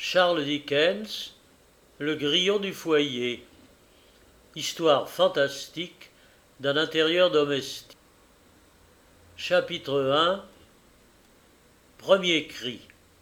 Charles Dickens, Le grillon du foyer. Histoire fantastique d'un intérieur domestique. Chapitre 1. Premier cri.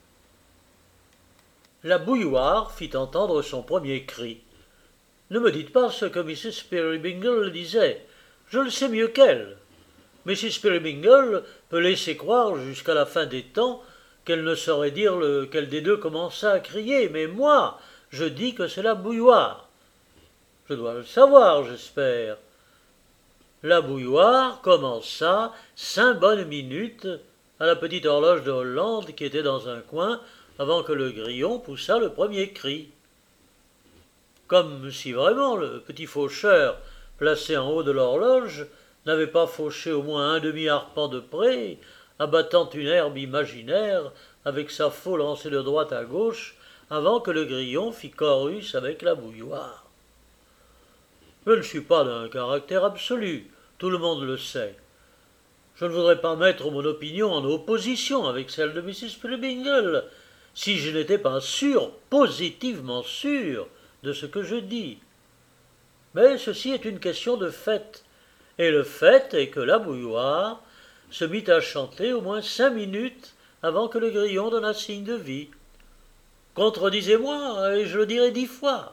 La bouilloire fit entendre son premier cri. Ne me dites pas ce que Mrs. Peerybingle disait. Je le sais mieux qu'elle. Mrs. Peerybingle peut laisser croire jusqu'à la fin des temps qu'elle ne saurait dire lequel des deux commença à crier, mais moi, je dis que c'est la bouilloire. Je dois le savoir, j'espère. La bouilloire commença 5 bonnes minutes à la petite horloge de Hollande qui était dans un coin avant que le grillon poussât le premier cri. Comme si vraiment le petit faucheur, placé en haut de l'horloge, n'avait pas fauché au moins un demi-arpent de près, abattant une herbe imaginaire avec sa faux lancée de droite à gauche, avant que le grillon fît chorus avec la bouilloire. Je ne suis pas d'un caractère absolu, tout le monde le sait. Je ne voudrais pas mettre mon opinion en opposition avec celle de Mrs. Peerybingle, si je n'étais pas sûr, positivement sûr, de ce que je dis. Mais ceci est une question de fait, et le fait est que la bouilloire se mit à chanter au moins 5 minutes avant que le grillon donnât signe de vie. Contredisez-moi, et je le dirai 10 fois.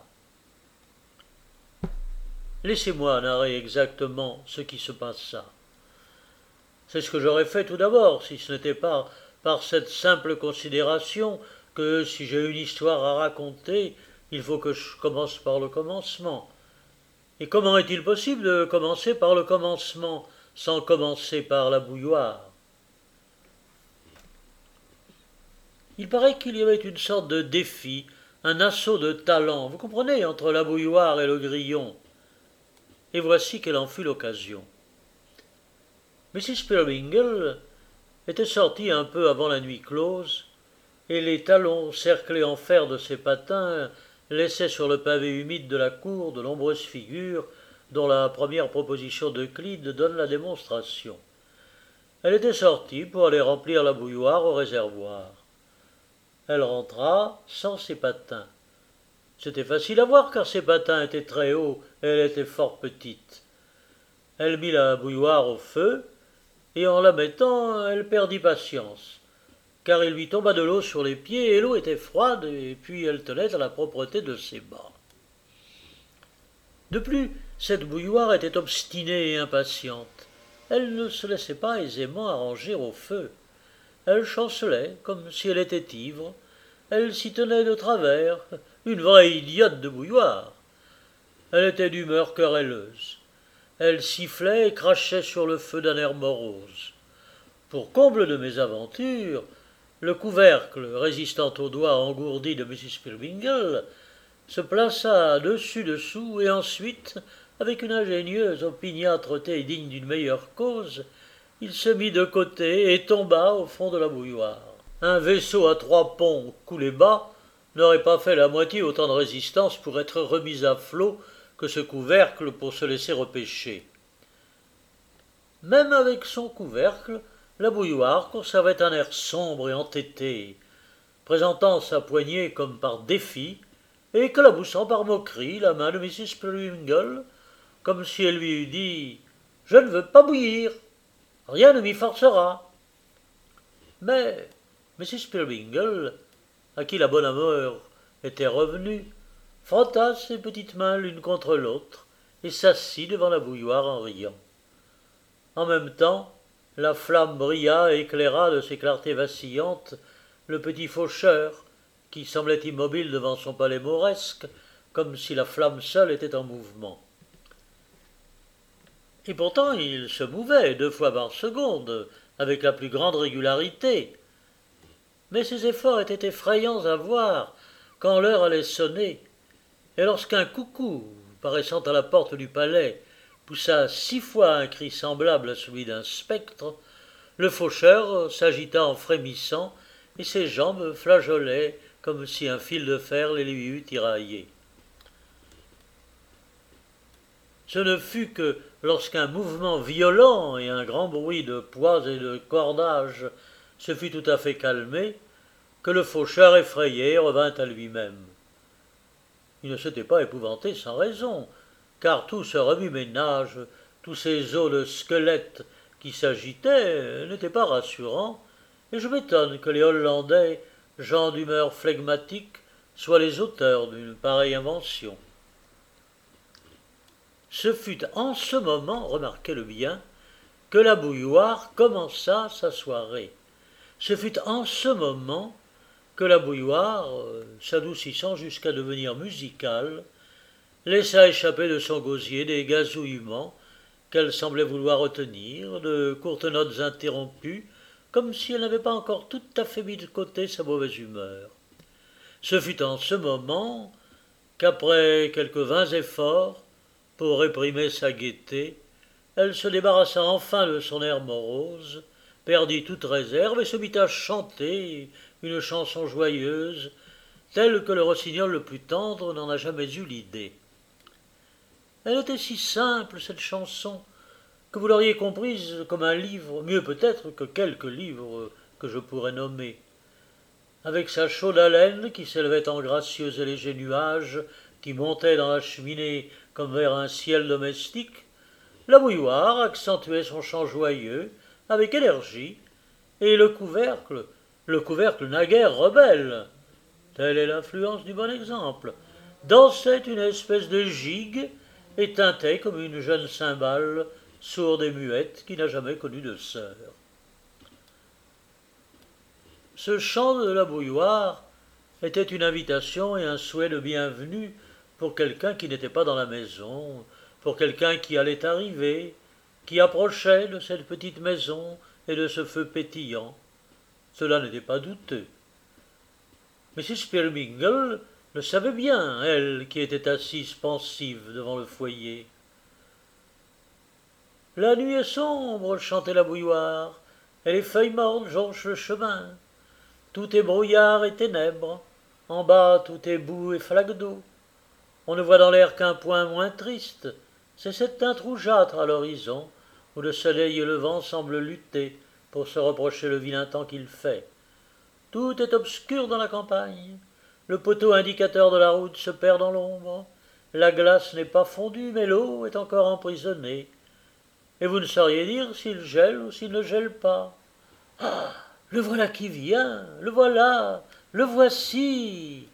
Laissez-moi narrer exactement ce qui se passa. C'est ce que j'aurais fait tout d'abord, si ce n'était pas par cette simple considération que, si j'ai une histoire à raconter, il faut que je commence par le commencement. Et comment est-il possible de commencer par le commencement sans commencer par la bouilloire? Il paraît qu'il y avait une sorte de défi, un assaut de talent, vous comprenez, entre la bouilloire et le grillon. Et voici quelle en fut l'occasion. Mrs. Peerybingle était sortie un peu avant la nuit close, et les talons cerclés en fer de ses patins laissaient sur le pavé humide de la cour de nombreuses figures dont la première proposition d'Euclide donne la démonstration. Elle était sortie pour aller remplir la bouilloire au réservoir. Elle rentra sans ses patins. C'était facile à voir car ses patins étaient très hauts et elle était fort petite. Elle mit la bouilloire au feu, et en la mettant, elle perdit patience, car il lui tomba de l'eau sur les pieds et l'eau était froide, et puis elle tenait à la propreté de ses bas. De plus, cette bouilloire était obstinée et impatiente. Elle ne se laissait pas aisément arranger au feu. Elle chancelait, comme si elle était ivre. Elle s'y tenait de travers, une vraie idiote de bouilloire. Elle était d'humeur querelleuse. Elle sifflait et crachait sur le feu d'un air morose. Pour comble de mésaventure, le couvercle, résistant aux doigts engourdis de Mrs. Peerybingle, se plaça dessus-dessous et ensuite, avec une ingénieuse opiniâtreté digne d'une meilleure cause, il se mit de côté et tomba au fond de la bouilloire. Un vaisseau à 3 ponts coulé bas n'aurait pas fait la moitié autant de résistance pour être remis à flot que ce couvercle pour se laisser repêcher. Même avec son couvercle, la bouilloire conservait un air sombre et entêté, présentant sa poignée comme par défi, et éclaboussant par moquerie la main de Mrs. Peerybingle, comme si elle lui eût dit « Je ne veux pas bouillir, rien ne m'y forcera ». Mais Mrs. Peerybingle, à qui la bonne humeur était revenue, frotta ses petites mains l'une contre l'autre et s'assit devant la bouilloire en riant. En même temps, la flamme brilla et éclaira de ses clartés vacillantes le petit faucheur, qui semblait immobile devant son palais mauresque, comme si la flamme seule était en mouvement. Et pourtant il se mouvait 2 fois par seconde, avec la plus grande régularité. Mais ses efforts étaient effrayants à voir quand l'heure allait sonner, et lorsqu'un coucou, paraissant à la porte du palais, poussa 6 fois un cri semblable à celui d'un spectre, le faucheur s'agita en frémissant, et ses jambes flageolaient comme si un fil de fer les lui eût tiraillées. Ce ne fut que lorsqu'un mouvement violent et un grand bruit de poids et de cordages se fut tout à fait calmé, que le faucheur effrayé revint à lui-même. Il ne s'était pas épouvanté sans raison, car tout ce remue-ménage, tous ces os de squelette qui s'agitaient, n'étaient pas rassurants, et je m'étonne que les Hollandais, gens d'humeur flegmatique, soient les auteurs d'une pareille invention. Ce fut en ce moment, remarquez-le bien, que la bouilloire commença sa soirée. Ce fut en ce moment que la bouilloire, s'adoucissant jusqu'à devenir musicale, laissa échapper de son gosier des gazouillements qu'elle semblait vouloir retenir, de courtes notes interrompues, comme si elle n'avait pas encore tout à fait mis de côté sa mauvaise humeur. Ce fut en ce moment qu'après quelques vains efforts pour réprimer sa gaieté, elle se débarrassa enfin de son air morose, perdit toute réserve et se mit à chanter une chanson joyeuse, telle que le rossignol le plus tendre n'en a jamais eu l'idée. Elle était si simple, cette chanson, que vous l'auriez comprise comme un livre, mieux peut-être que quelques livres que je pourrais nommer. Avec sa chaude haleine qui s'élevait en gracieux et légers nuages, qui montaient dans la cheminée comme vers un ciel domestique, la bouilloire accentuait son chant joyeux avec énergie, et le couvercle naguère rebelle, telle est l'influence du bon exemple, dansait une espèce de gigue et tintait comme une jeune cymbale sourde et muette qui n'a jamais connu de sœur. Ce chant de la bouilloire était une invitation et un souhait de bienvenue pour quelqu'un qui n'était pas dans la maison, pour quelqu'un qui allait arriver, qui approchait de cette petite maison et de ce feu pétillant. Cela n'était pas douteux. Mrs. Peerybingle le savait bien, elle qui était assise pensive devant le foyer. « La nuit est sombre, chantait la bouilloire, et les feuilles mortes jonchent le chemin. Tout est brouillard et ténèbres, en bas tout est boue et flaque d'eau. On ne voit dans l'air qu'un point moins triste, c'est cette teinte rougeâtre à l'horizon, où le soleil et le vent semblent lutter pour se reprocher le vilain temps qu'il fait. Tout est obscur dans la campagne, le poteau indicateur de la route se perd dans l'ombre, la glace n'est pas fondue, mais l'eau est encore emprisonnée, et vous ne sauriez dire s'il gèle ou s'il ne gèle pas. Ah, le voilà qui vient, le voilà, le voici.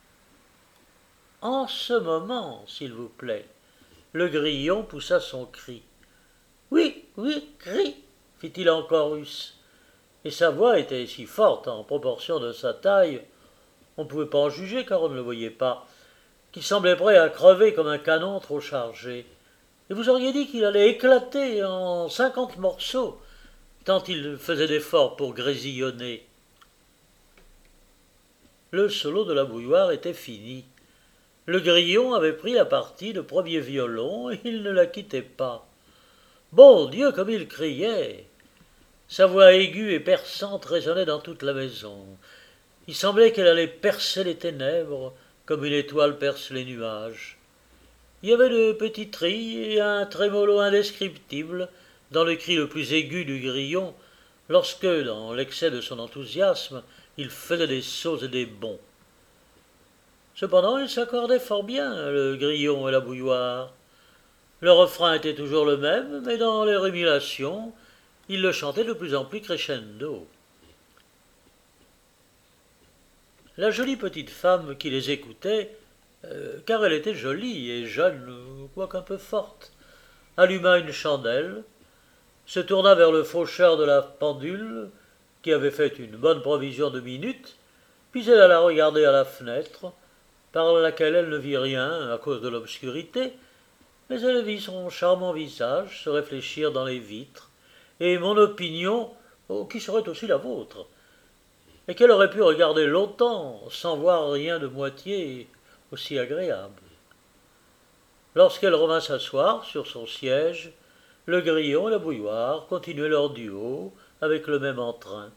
En ce moment, s'il vous plaît, le grillon poussa son cri. Oui, oui, cri, fit-il en chorus, et sa voix était si forte en proportion de sa taille, on ne pouvait pas en juger car on ne le voyait pas, qu'il semblait prêt à crever comme un canon trop chargé, et vous auriez dit qu'il allait éclater en 50 morceaux, tant il faisait d'efforts pour grésillonner. Le solo de la bouilloire était fini. Le grillon avait pris la partie de premier violon et il ne la quittait pas. Bon Dieu, comme il criait! Sa voix aiguë et perçante résonnait dans toute la maison. Il semblait qu'elle allait percer les ténèbres comme une étoile perce les nuages. Il y avait de petits trilles et un trémolo indescriptible dans le cri le plus aigu du grillon, lorsque, dans l'excès de son enthousiasme, il faisait des sauts et des bonds. Cependant, ils s'accordaient fort bien, le grillon et la bouilloire. Le refrain était toujours le même, mais dans les rémulations, ils le chantaient de plus en plus crescendo. La jolie petite femme qui les écoutait, car elle était jolie et jeune, quoique un peu forte, alluma une chandelle, se tourna vers le faucheur de la pendule, qui avait fait une bonne provision de minutes, puis elle alla regarder à la fenêtre, par laquelle elle ne vit rien à cause de l'obscurité, mais elle vit son charmant visage se réfléchir dans les vitres, et mon opinion, qui serait aussi la vôtre, et qu'elle aurait pu regarder longtemps sans voir rien de moitié aussi agréable. Lorsqu'elle revint s'asseoir sur son siège, le grillon et la bouilloire continuaient leur duo avec le même entrain.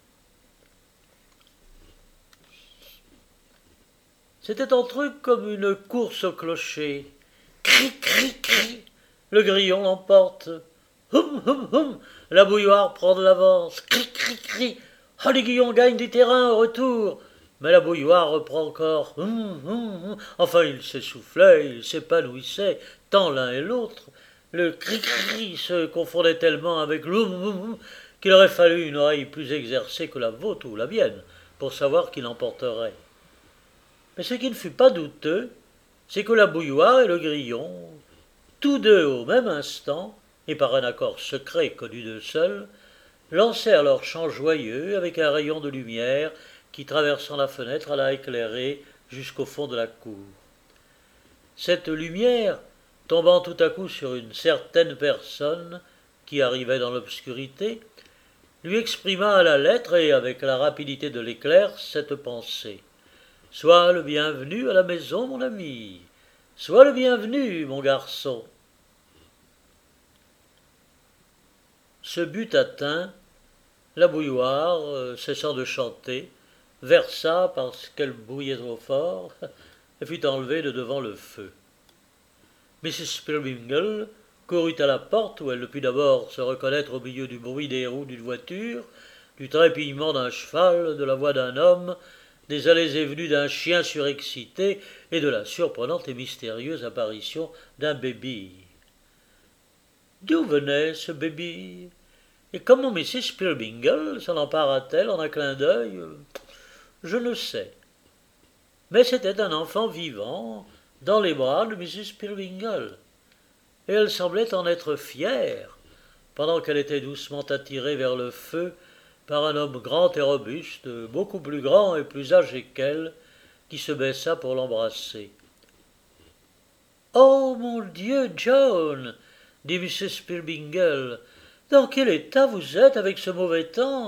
C'était entre eux comme une course au clocher. Cri, cri, cri, le grillon l'emporte. Hum, hum, hum, la bouilloire prend de l'avance. Cri, cri, cri, oh, les grillons gagnent du terrain au retour. Mais la bouilloire reprend encore. Enfin, il s'essoufflait, il s'épanouissait, tant l'un et l'autre. Le cri-cri se confondait tellement avec qu'il aurait fallu une oreille plus exercée que la vôtre ou la mienne pour savoir qui l'emporterait. Mais ce qui ne fut pas douteux, c'est que la bouilloire et le grillon, tous deux au même instant, et par un accord secret connu d'eux seuls, lancèrent leur chant joyeux avec un rayon de lumière qui, traversant la fenêtre, alla éclairer jusqu'au fond de la cour. Cette lumière, tombant tout à coup sur une certaine personne qui arrivait dans l'obscurité, lui exprima à la lettre et avec la rapidité de l'éclair cette pensée. « Sois le bienvenu à la maison, mon ami. Sois le bienvenu, mon garçon. » Ce but atteint, la bouilloire, cessant de chanter, versa parce qu'elle bouillait trop fort et fut enlevée de devant le feu. Mrs. Peerybingle courut à la porte où elle ne put d'abord se reconnaître au milieu du bruit des roues d'une voiture, du trépillement d'un cheval, de la voix d'un homme, des allées et venues d'un chien surexcité et de la surprenante et mystérieuse apparition d'un baby. D'où venait ce baby? Et comment Mrs. Peerybingle s'en empara-t-elle en un clin d'œil? Je ne sais. Mais c'était un enfant vivant dans les bras de Mrs. Peerybingle, et elle semblait en être fière, pendant qu'elle était doucement attirée vers le feu par un homme grand et robuste, beaucoup plus grand et plus âgé qu'elle, qui se baissa pour l'embrasser. « Oh, mon Dieu, John !» dit Mrs. Peerybingle. « Dans quel état vous êtes avec ce mauvais temps ?»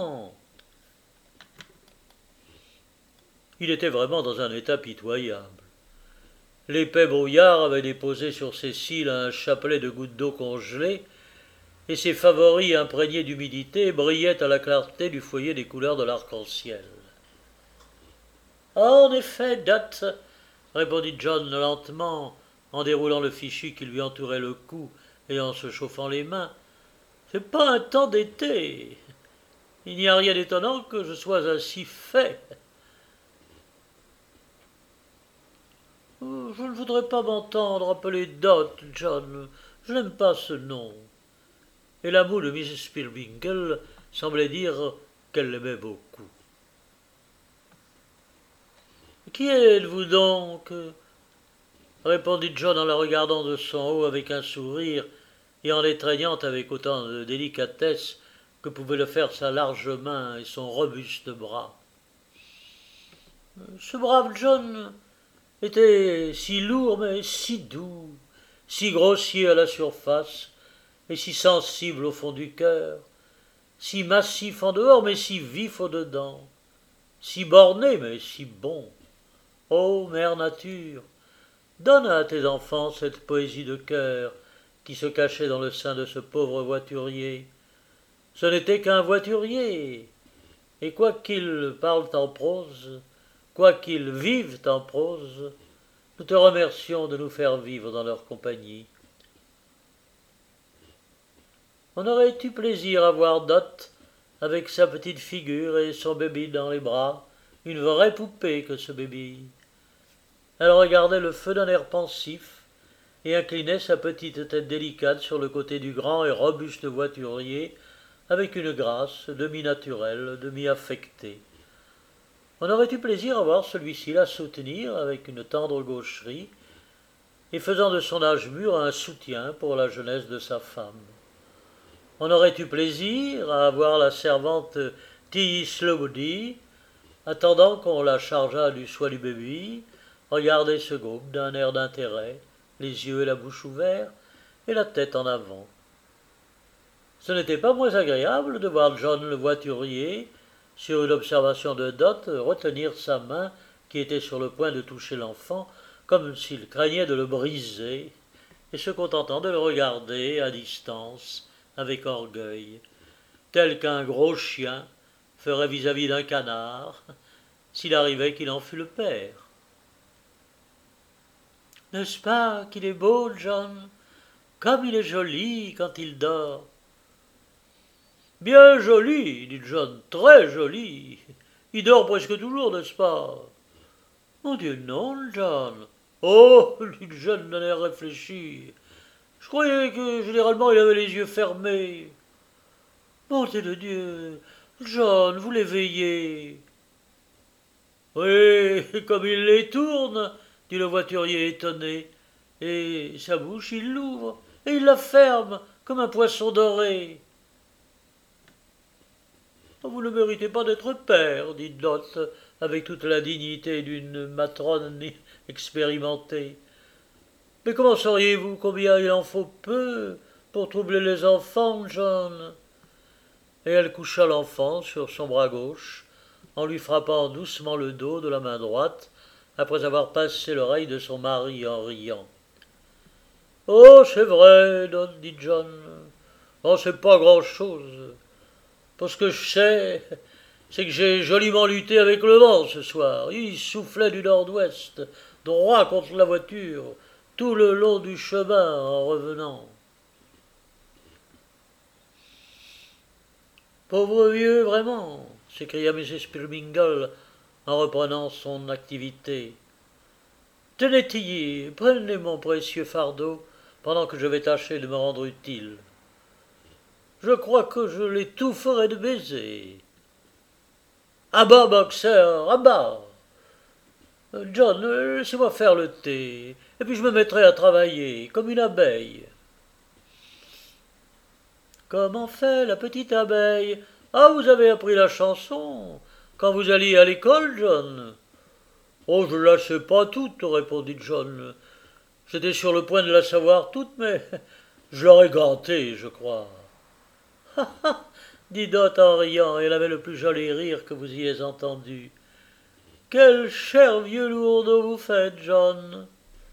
Il était vraiment dans un état pitoyable. L'épais brouillard avait déposé sur ses cils un chapelet de gouttes d'eau congelées, et ses favoris imprégnés d'humidité brillaient à la clarté du foyer des couleurs de l'arc-en-ciel. « En effet, Dot, » répondit John lentement, en déroulant le fichu qui lui entourait le cou et en se chauffant les mains, « c'est pas un temps d'été. Il n'y a rien d'étonnant que je sois ainsi fait. » « Je ne voudrais pas m'entendre appeler Dot, John. Je n'aime pas ce nom. » Et la moue de Mrs. Peerybingle semblait dire qu'elle l'aimait beaucoup. « Qui êtes-vous donc ?» répondit John en la regardant de son haut avec un sourire et en l'étreignant avec autant de délicatesse que pouvaient le faire sa large main et son robuste bras. Ce brave John était si lourd mais si doux, si grossier à la surface et si sensible au fond du cœur, si massif en dehors mais si vif au dedans, si borné mais si bon. Ô mère nature, donne à tes enfants cette poésie de cœur qui se cachait dans le sein de ce pauvre voiturier. Ce n'était qu'un voiturier, et quoiqu'ils parlent en prose, quoiqu'ils vivent en prose, nous te remercions de nous faire vivre dans leur compagnie. On aurait eu plaisir à voir Dot avec sa petite figure et son baby dans les bras, une vraie poupée que ce baby. Elle regardait le feu d'un air pensif et inclinait sa petite tête délicate sur le côté du grand et robuste voiturier avec une grâce demi-naturelle, demi-affectée. On aurait eu plaisir à voir celui-ci la soutenir avec une tendre gaucherie et faisant de son âge mûr un soutien pour la jeunesse de sa femme. On aurait eu plaisir à voir la servante Tilly Slowbody, attendant qu'on la chargeât du soin du baby, regarder ce groupe d'un air d'intérêt, les yeux et la bouche ouverts et la tête en avant. Ce n'était pas moins agréable de voir John le voiturier, sur une observation de Dot, retenir sa main qui était sur le point de toucher l'enfant, comme s'il craignait de le briser, et se contentant de le regarder à distance, avec orgueil, tel qu'un gros chien ferait vis-à-vis d'un canard, s'il arrivait qu'il en fût le père. « N'est-ce pas qu'il est beau, John? Comme il est joli quand il dort. »« Bien joli, dit John, très joli. Il dort presque toujours, n'est-ce pas? Mon Dieu, non, John. Oh, dit le jeune d'un air réfléchi. Je croyais que généralement il avait les yeux fermés. Bonté de Dieu, John, vous l'éveillez. Oui, comme il les tourne, dit le voiturier étonné. Et sa bouche, il l'ouvre, et il la ferme, comme un poisson doré. Vous ne méritez pas d'être père, dit Dot, avec toute la dignité d'une matrone expérimentée. Mais comment sauriez-vous combien il en faut peu pour troubler les enfants, John? Et elle coucha l'enfant sur son bras gauche, en lui frappant doucement le dos de la main droite, après avoir passé l'oreille de son mari en riant. Oh, c'est vrai, dit John. Oh, c'est pas grand-chose. Tout ce que je sais, c'est que j'ai joliment lutté avec le vent ce soir. Il soufflait du nord-ouest, droit contre la voiture, tout le long du chemin en revenant. Pauvre vieux, vraiment, s'écria Mrs. Peerybingle en reprenant son activité. Tenez, Tilly, prenez mon précieux fardeau pendant que je vais tâcher de me rendre utile. Je crois que je l'étoufferai de baisers. À bas, Boxer, à bas. John, laissez-moi faire le thé, et puis je me mettrai à travailler, comme une abeille. Comment fait la petite abeille? Ah, vous avez appris la chanson quand vous alliez à l'école, John? Oh, je ne la sais pas toute, répondit John. J'étais sur le point de la savoir toute, mais je l'aurais gâtée, je crois. Ha ha, dit Dot en riant, et elle avait le plus joli rire que vous ayez entendu. Quel cher vieux lourdeau vous faites, John.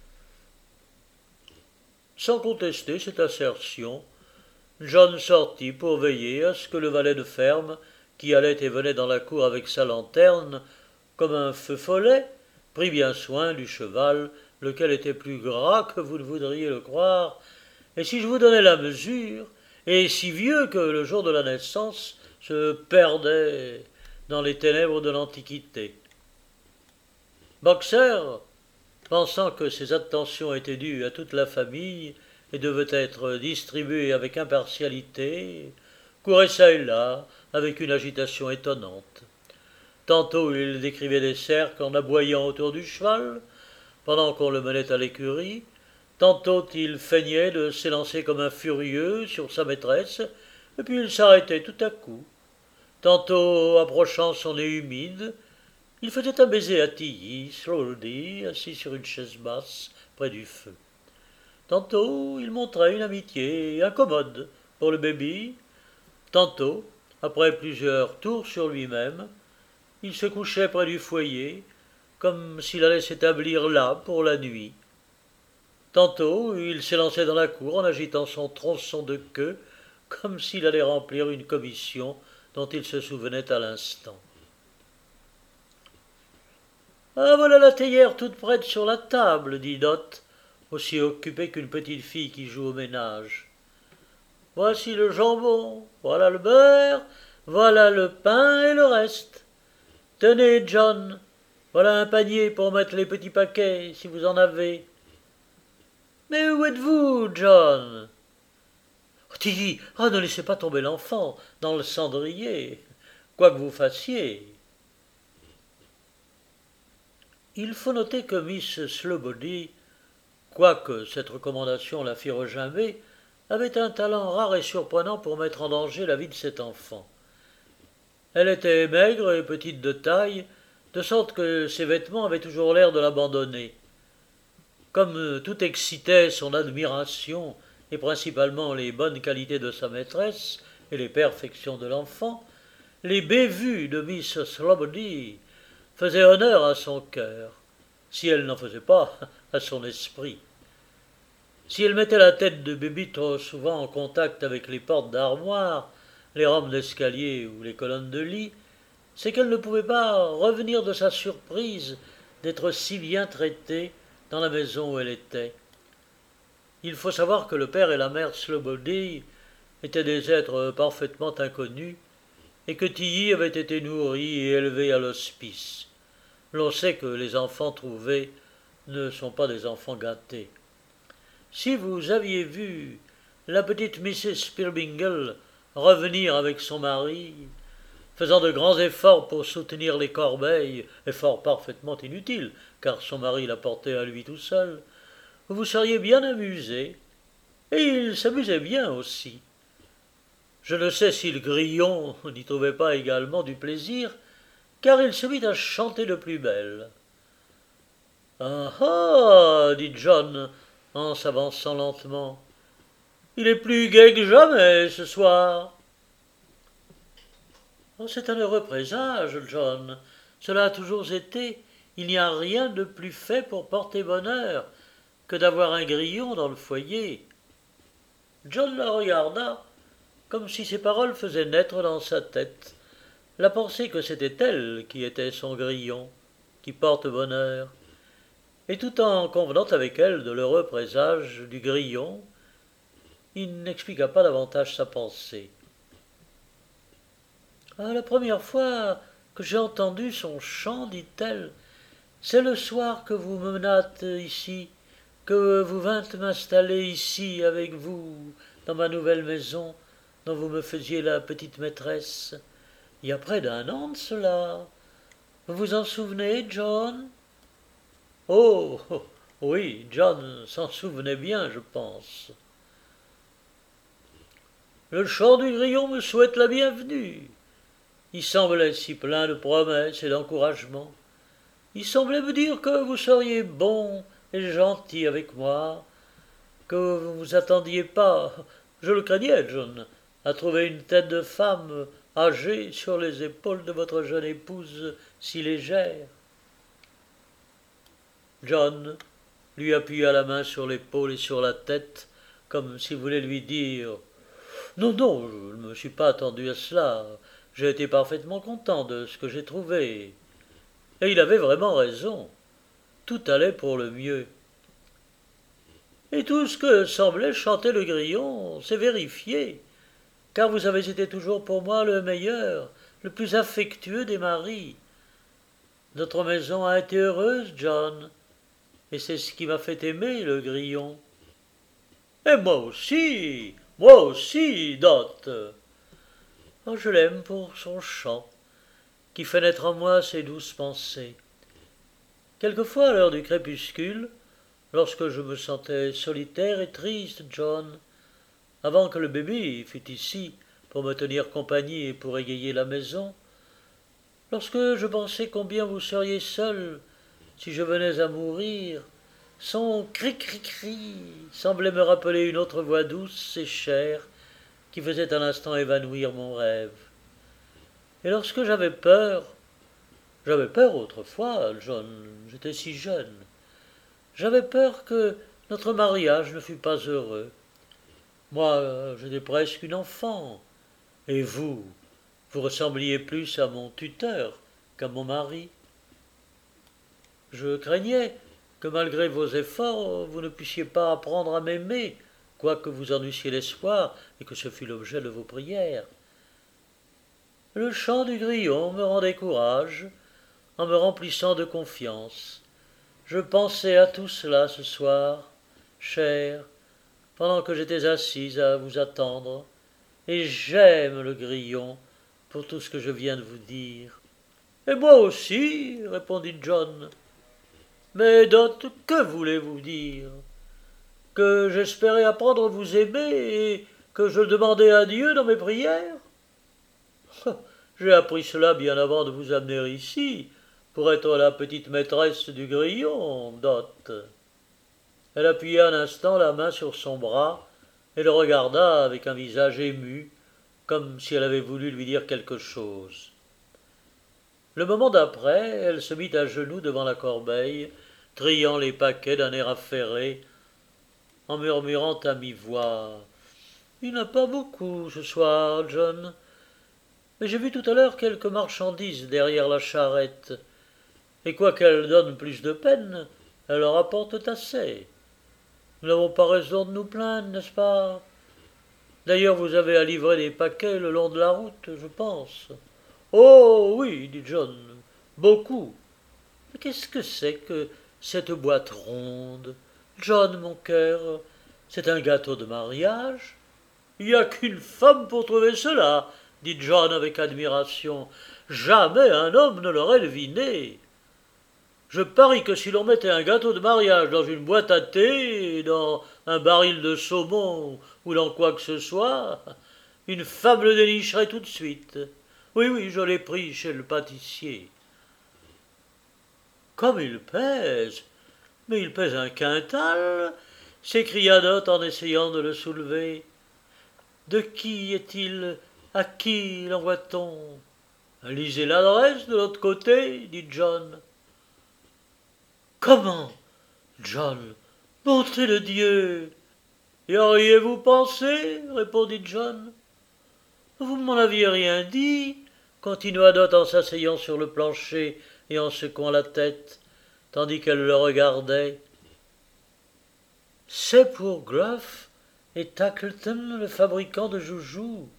Sans contester cette assertion, John sortit pour veiller à ce que le valet de ferme, qui allait et venait dans la cour avec sa lanterne, comme un feu follet, prit bien soin du cheval, lequel était plus gras que vous ne voudriez le croire, et si je vous donnais la mesure, et si vieux que le jour de la naissance se perdait dans les ténèbres de l'Antiquité. Boxer, pensant que ces attentions étaient dues à toute la famille et devaient être distribuées avec impartialité, courait çà et là avec une agitation étonnante. Tantôt il décrivait des cercles en aboyant autour du cheval, pendant qu'on le menait à l'écurie, tantôt il feignait de s'élancer comme un furieux sur sa maîtresse, et puis il s'arrêtait tout à coup. Tantôt, approchant son nez humide, il faisait un baiser à Tilly, Slowly, assis sur une chaise basse près du feu. Tantôt, il montrait une amitié incommode pour le baby. Tantôt, après plusieurs tours sur lui-même, il se couchait près du foyer, comme s'il allait s'établir là pour la nuit. Tantôt, il s'élançait dans la cour en agitant son tronçon de queue, comme s'il allait remplir une commission dont il se souvenait à l'instant. Ah, voilà la théière toute prête sur la table, dit Dot, aussi occupée qu'une petite fille qui joue au ménage. Voici le jambon, voilà le beurre, voilà le pain et le reste. Tenez, John, voilà un panier pour mettre les petits paquets, si vous en avez. Mais où êtes-vous, John? Tilly, ne laissez pas tomber l'enfant dans le cendrier, quoi que vous fassiez. Il faut noter que Miss Slowbody, quoique cette recommandation la fît regimber, avait un talent rare et surprenant pour mettre en danger la vie de cet enfant. Elle était maigre et petite de taille, de sorte que ses vêtements avaient toujours l'air de l'abandonner. Comme tout excitait son admiration, et principalement les bonnes qualités de sa maîtresse et les perfections de l'enfant, les bévues de Miss Slowbody faisaient honneur à son cœur, si elle n'en faisait pas à son esprit. Si elle mettait la tête de bébé trop souvent en contact avec les portes d'armoire, les rampes d'escalier ou les colonnes de lit, c'est qu'elle ne pouvait pas revenir de sa surprise d'être si bien traitée dans la maison où elle était. Il faut savoir que le père et la mère Slowbody étaient des êtres parfaitement inconnus, et que Tilly avait été nourrie et élevée à l'hospice. L'on sait que les enfants trouvés ne sont pas des enfants gâtés. Si vous aviez vu la petite Mrs. Peerybingle revenir avec son mari, faisant de grands efforts pour soutenir les corbeilles, efforts parfaitement inutiles, car son mari la portait à lui tout seul, vous vous seriez bien amusé, et il s'amusait bien aussi. Je ne sais si le grillon n'y trouvait pas également du plaisir, car il se mit à chanter de plus belle. « Ah ah !» dit John, en s'avançant lentement. « Il est plus gai que jamais ce soir. » « Oh, c'est un heureux présage, John. Cela a toujours été. Il n'y a rien de plus fait pour porter bonheur que d'avoir un grillon dans le foyer. » John la regarda, comme si ces paroles faisaient naître dans sa tête la pensée que c'était elle qui était son grillon, qui porte bonheur. Et tout en convenant avec elle de l'heureux présage du grillon, il n'expliqua pas davantage sa pensée. « Ah, la première fois que j'ai entendu son chant, dit-elle, c'est le soir que vous me menâtes ici, que vous vîntes m'installer ici avec vous dans ma nouvelle maison, dont vous me faisiez la petite maîtresse. Il y a près d'1 an de cela. Vous vous en souvenez, John ? » « Oh, oui, John s'en souvenait bien, je pense. »« Le chant du grillon me souhaite la bienvenue. Il semblait si plein de promesses et d'encouragements. Il semblait me dire que vous seriez bon et gentil avec moi, que vous ne vous attendiez pas, je le craignais, John, à trouver une tête de femme âgée sur les épaules de votre jeune épouse si légère. » John lui appuya la main sur l'épaule et sur la tête, comme s'il voulait lui dire « Non, non, je ne me suis pas attendu à cela. J'ai été parfaitement content de ce que j'ai trouvé. » Et il avait vraiment raison. Tout allait pour le mieux. Et tout ce que semblait chanter le grillon s'est vérifié, car vous avez été toujours pour moi le meilleur, le plus affectueux des maris. Notre maison a été heureuse, John, et c'est ce qui m'a fait aimer le grillon. Et moi aussi, Dot. Oh, je l'aime pour son chant, qui fait naître en moi ses douces pensées. Quelquefois, à l'heure du crépuscule, lorsque je me sentais solitaire et triste, John, avant que le bébé fût ici pour me tenir compagnie et pour égayer la maison, lorsque je pensais combien vous seriez seul si je venais à mourir, son cri-cri-cri semblait me rappeler une autre voix douce et chère qui faisait un instant évanouir mon rêve. Et lorsque j'avais peur autrefois, John, j'étais si jeune, j'avais peur que notre mariage ne fût pas heureux. Moi, j'étais presque une enfant, et vous ressembliez plus à mon tuteur qu'à mon mari. Je craignais que malgré vos efforts, vous ne puissiez pas apprendre à m'aimer, quoique vous en eussiez l'espoir et que ce fût l'objet de vos prières. Le chant du grillon me rendait courage, en me remplissant de confiance. Je pensais à tout cela ce soir, chère, pendant que j'étais assise à vous attendre, et j'aime le grillon pour tout ce que je viens de vous dire. « Et moi aussi, répondit John. Mais Dot, que voulez-vous dire? Que j'espérais apprendre à vous aimer et que je le demandais à Dieu dans mes prières? J'ai appris cela bien avant de vous amener ici, pour être la petite maîtresse du grillon, Dot. » Elle appuya un instant la main sur son bras et le regarda avec un visage ému, comme si elle avait voulu lui dire quelque chose. Le moment d'après, elle se mit à genoux devant la corbeille, triant les paquets d'un air affairé, en murmurant à mi-voix « Il n'y en a pas beaucoup ce soir, John, mais j'ai vu tout à l'heure quelques marchandises derrière la charrette, et quoiqu'elles donnent plus de peine, elles leur apportent assez. Nous n'avons pas raison de nous plaindre, n'est-ce pas? D'ailleurs, vous avez à livrer des paquets le long de la route, je pense. Oh oui, dit John, beaucoup. Mais qu'est-ce que c'est que cette boîte ronde? John, mon cœur, c'est un gâteau de mariage? Il n'y a qu'une femme pour trouver cela, dit John avec admiration. Jamais un homme ne l'aurait deviné. Je parie que si l'on mettait un gâteau de mariage dans une boîte à thé, dans un baril de saumon ou dans quoi que ce soit, une femme le dénicherait tout de suite. Oui, oui, je l'ai pris chez le pâtissier. Comme il pèse! Mais il pèse un quintal! S'écria Dot en essayant de le soulever. De qui est-il? À qui l'envoie-t-on? Lisez l'adresse de l'autre côté, dit John. Comment? John, bonté de Dieu! Y auriez-vous pensé? Répondit John. Vous ne m'en aviez rien dit, continua Dot en s'asseyant sur le plancher et en secouant la tête, tandis qu'elle le regardait. C'est pour Gruff et Tackleton, le fabricant de joujoux.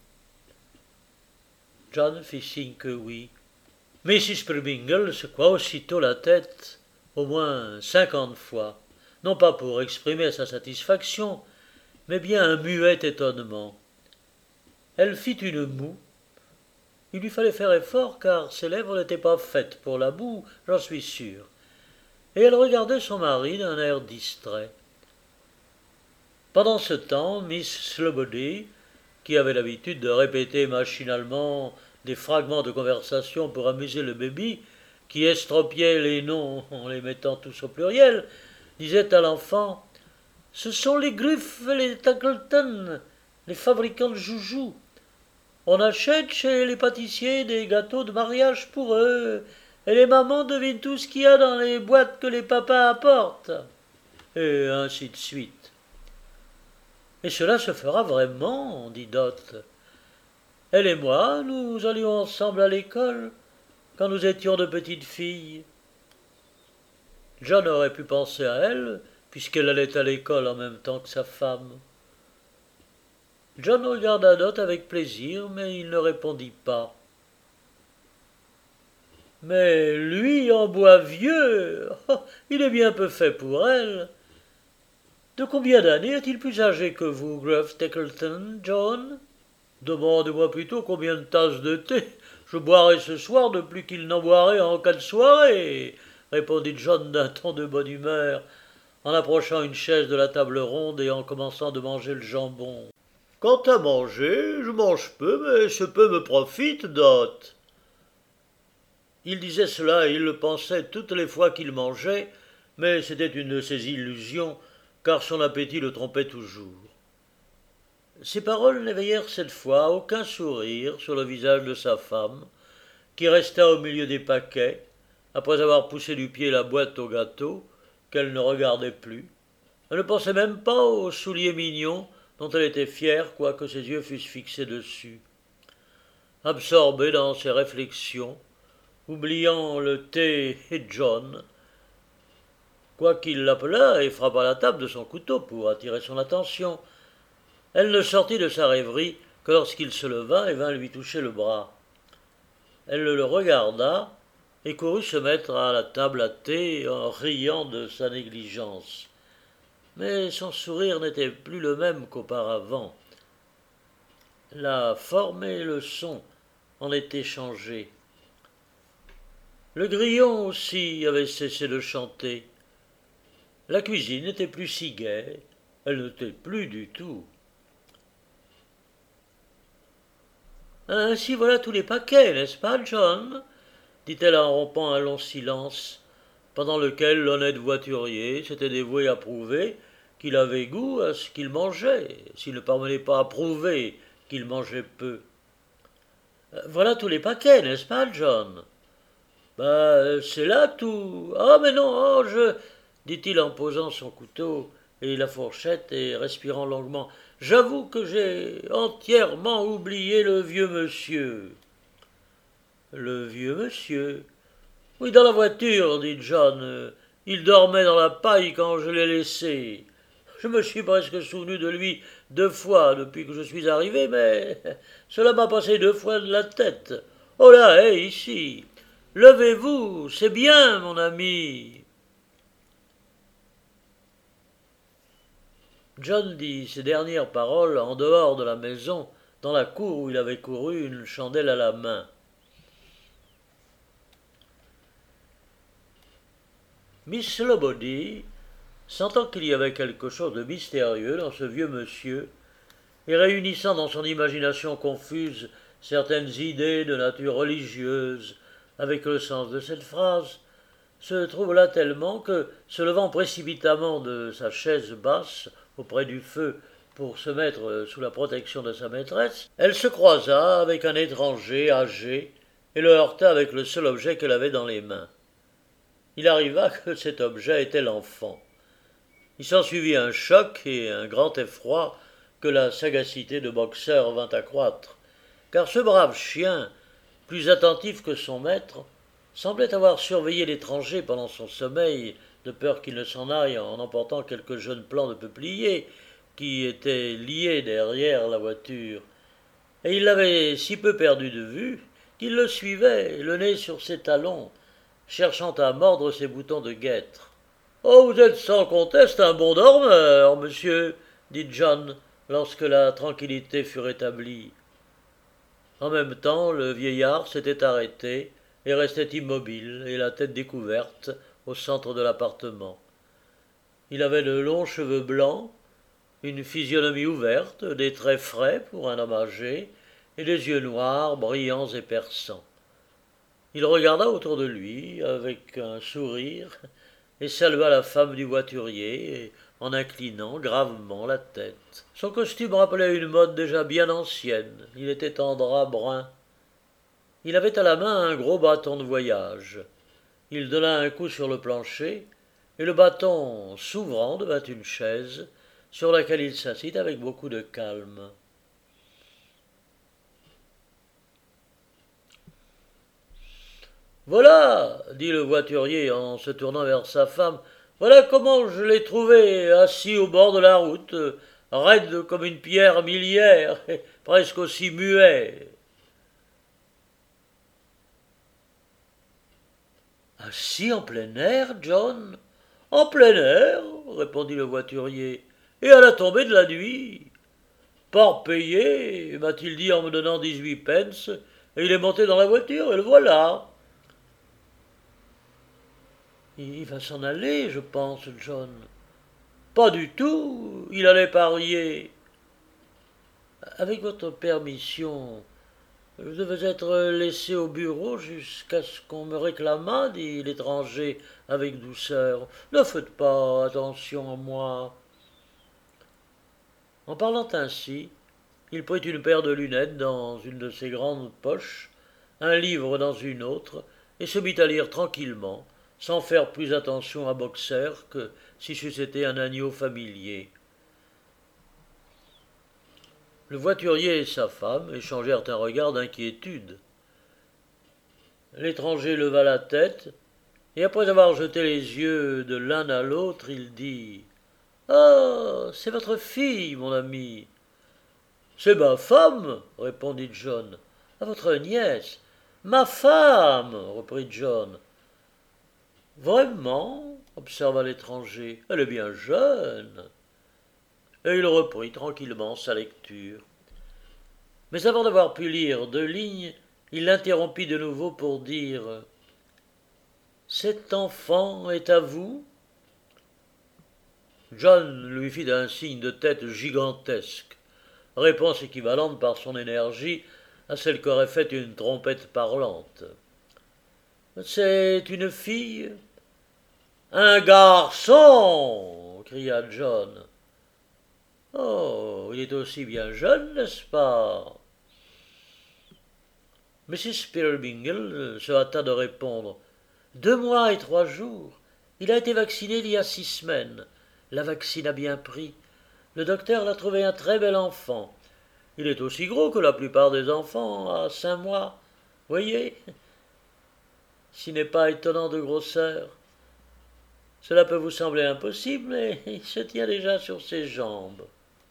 John fit signe que oui. Mrs. Peerybingle secoua aussitôt la tête, au moins 50 fois, non pas pour exprimer sa satisfaction, mais bien un muet étonnement. Elle fit une moue. Il lui fallait faire effort, car ses lèvres n'étaient pas faites pour la boue, j'en suis sûr. Et elle regardait son mari d'un air distrait. Pendant ce temps, Miss Slowbody, qui avait l'habitude de répéter machinalement des fragments de conversation pour amuser le baby, qui estropiait les noms en les mettant tous au pluriel, disait à l'enfant « Ce sont les Gruff et les Tackleton, les fabricants de joujoux. On achète chez les pâtissiers des gâteaux de mariage pour eux, et les mamans devinent tout ce qu'il y a dans les boîtes que les papas apportent. » Et ainsi de suite. « Et cela se fera vraiment, dit Dot. Elle et moi, nous allions ensemble à l'école, quand nous étions de petites filles. » John aurait pu penser à elle, puisqu'elle allait à l'école en même temps que sa femme. John regarda Dot avec plaisir, mais il ne répondit pas. « Mais lui, en bois vieux, il est bien peu fait pour elle. De combien d'années est-il plus âgé que vous, Gruff Tackleton, John? Demandez-moi plutôt combien de tasses de thé je boirai ce soir de plus qu'il n'en boirait en 4 soirées, répondit John d'un ton de bonne humeur, en approchant une chaise de la table ronde et en commençant de manger le jambon. Quant à manger, je mange peu, mais ce peu me profite, Dot. Il disait cela et il le pensait toutes les fois qu'il mangeait, mais c'était une de ses illusions, car son appétit le trompait toujours. Ces paroles n'éveillèrent cette fois aucun sourire sur le visage de sa femme, qui resta au milieu des paquets, après avoir poussé du pied la boîte au gâteau, qu'elle ne regardait plus. Elle ne pensait même pas aux souliers mignons dont elle était fière, quoique ses yeux fussent fixés dessus. Absorbée dans ses réflexions, oubliant le thé et John, quoiqu'il l'appelât et frappa la table de son couteau pour attirer son attention, elle ne sortit de sa rêverie que lorsqu'il se leva et vint lui toucher le bras. Elle le regarda et courut se mettre à la table à thé en riant de sa négligence. Mais son sourire n'était plus le même qu'auparavant. La forme et le son en étaient changés. Le grillon aussi avait cessé de chanter. La cuisine n'était plus si gaie, elle n'était plus du tout. Ainsi voilà tous les paquets, n'est-ce pas, John? Dit-elle en rompant un long silence, pendant lequel l'honnête voiturier s'était dévoué à prouver qu'il avait goût à ce qu'il mangeait, s'il ne parvenait pas à prouver qu'il mangeait peu. Voilà tous les paquets, n'est-ce pas, John? C'est là tout. Ah, mais non, oh, dit-il en posant son couteau et la fourchette et respirant longuement. J'avoue que j'ai entièrement oublié le vieux monsieur. Le vieux monsieur? Oui, dans la voiture, dit John. Il dormait dans la paille quand je l'ai laissé. Je me suis presque souvenu de lui 2 fois depuis que je suis arrivé, mais cela m'a passé 2 fois de la tête. Oh là, hé, ici. Levez-vous, c'est bien, mon ami. John dit ces dernières paroles en dehors de la maison, dans la cour où il avait couru, une chandelle à la main. Miss Slowbody, sentant qu'il y avait quelque chose de mystérieux dans ce vieux monsieur, et réunissant dans son imagination confuse certaines idées de nature religieuse avec le sens de cette phrase, se troubla tellement que, se levant précipitamment de sa chaise basse auprès du feu pour se mettre sous la protection de sa maîtresse, elle se croisa avec un étranger âgé et le heurta avec le seul objet qu'elle avait dans les mains. Il arriva que cet objet était l'enfant. Il s'ensuivit un choc et un grand effroi que la sagacité de Boxer vint accroître, car ce brave chien, plus attentif que son maître, semblait avoir surveillé l'étranger pendant son sommeil, de peur qu'il ne s'en aille en emportant quelques jeunes plants de peuplier qui étaient liés derrière la voiture, et il l'avait si peu perdu de vue qu'il le suivait, le nez sur ses talons, cherchant à mordre ses boutons de guêtre. « Oh, vous êtes sans conteste un bon dormeur, monsieur, dit John, lorsque la tranquillité fut rétablie. En même temps, le vieillard s'était arrêté et restait immobile et la tête découverte au centre de l'appartement. Il avait de longs cheveux blancs, une physionomie ouverte, des traits frais pour un homme âgé, et des yeux noirs, brillants et perçants. Il regarda autour de lui avec un sourire et salua la femme du voiturier en inclinant gravement la tête. Son costume rappelait une mode déjà bien ancienne. Il était en drap brun. Il avait à la main un gros bâton de voyage. Il donna un coup sur le plancher, et le bâton, s'ouvrant, devint une chaise, sur laquelle il s'assit avec beaucoup de calme. « Voilà, dit le voiturier en se tournant vers sa femme, voilà comment je l'ai trouvé assis au bord de la route, raide comme une pierre miliaire, et presque aussi muet. » Assis en plein air, John? En plein air, répondit le voiturier, et à la tombée de la nuit. Port payé, m'a-t-il dit en me donnant 18 pence, et il est monté dans la voiture, et le voilà. Il va s'en aller, je pense, John. Pas du tout, il allait parier. Avec votre permission, je devais être laissé au bureau jusqu'à ce qu'on me réclamât, dit l'étranger avec douceur. Ne faites pas attention à moi. En parlant ainsi, il prit une paire de lunettes dans une de ses grandes poches, un livre dans une autre, et se mit à lire tranquillement, sans faire plus attention à Boxer que si c'eût été un agneau familier. Le voiturier et sa femme échangèrent un regard d'inquiétude. L'étranger leva la tête, et après avoir jeté les yeux de l'un à l'autre, il dit « Ah, c'est votre fille, mon ami. »« C'est ma femme, répondit John. À votre nièce. Ma femme, reprit John. Vraiment, observa l'étranger, elle est bien jeune. Et il reprit tranquillement sa lecture. Mais avant d'avoir pu lire 2 lignes, il l'interrompit de nouveau pour dire « Cet enfant est à vous ?» John lui fit un signe de tête gigantesque, réponse équivalente par son énergie à celle qu'aurait faite une trompette parlante. « C'est une fille ?»« Un garçon !» cria John. « Oh, il est aussi bien jeune, n'est-ce pas ?» Mrs. Peerybingle se hâta de répondre. « 2 mois et 3 jours. Il a été vacciné il y a 6 semaines. La vaccine a bien pris. Le docteur l'a trouvé un très bel enfant. Il est aussi gros que la plupart des enfants à 5 mois. Voyez, s'il n'est pas étonnant de grosseur. Cela peut vous sembler impossible, mais il se tient déjà sur ses jambes.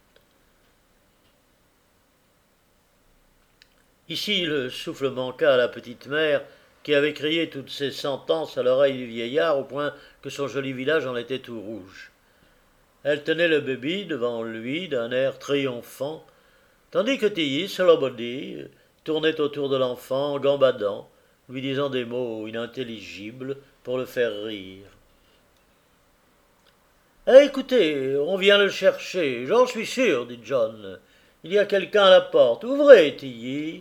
Ici, le souffle manqua à la petite mère, qui avait crié toutes ses sentences à l'oreille du vieillard, au point que son joli visage en était tout rouge. Elle tenait le baby devant lui d'un air triomphant, tandis que Tilly, Slobody, tournait autour de l'enfant, gambadant, lui disant des mots inintelligibles pour le faire rire. Eh, écoutez, on vient le chercher, j'en suis sûr, dit John. Il y a quelqu'un à la porte. Ouvrez, Tilly.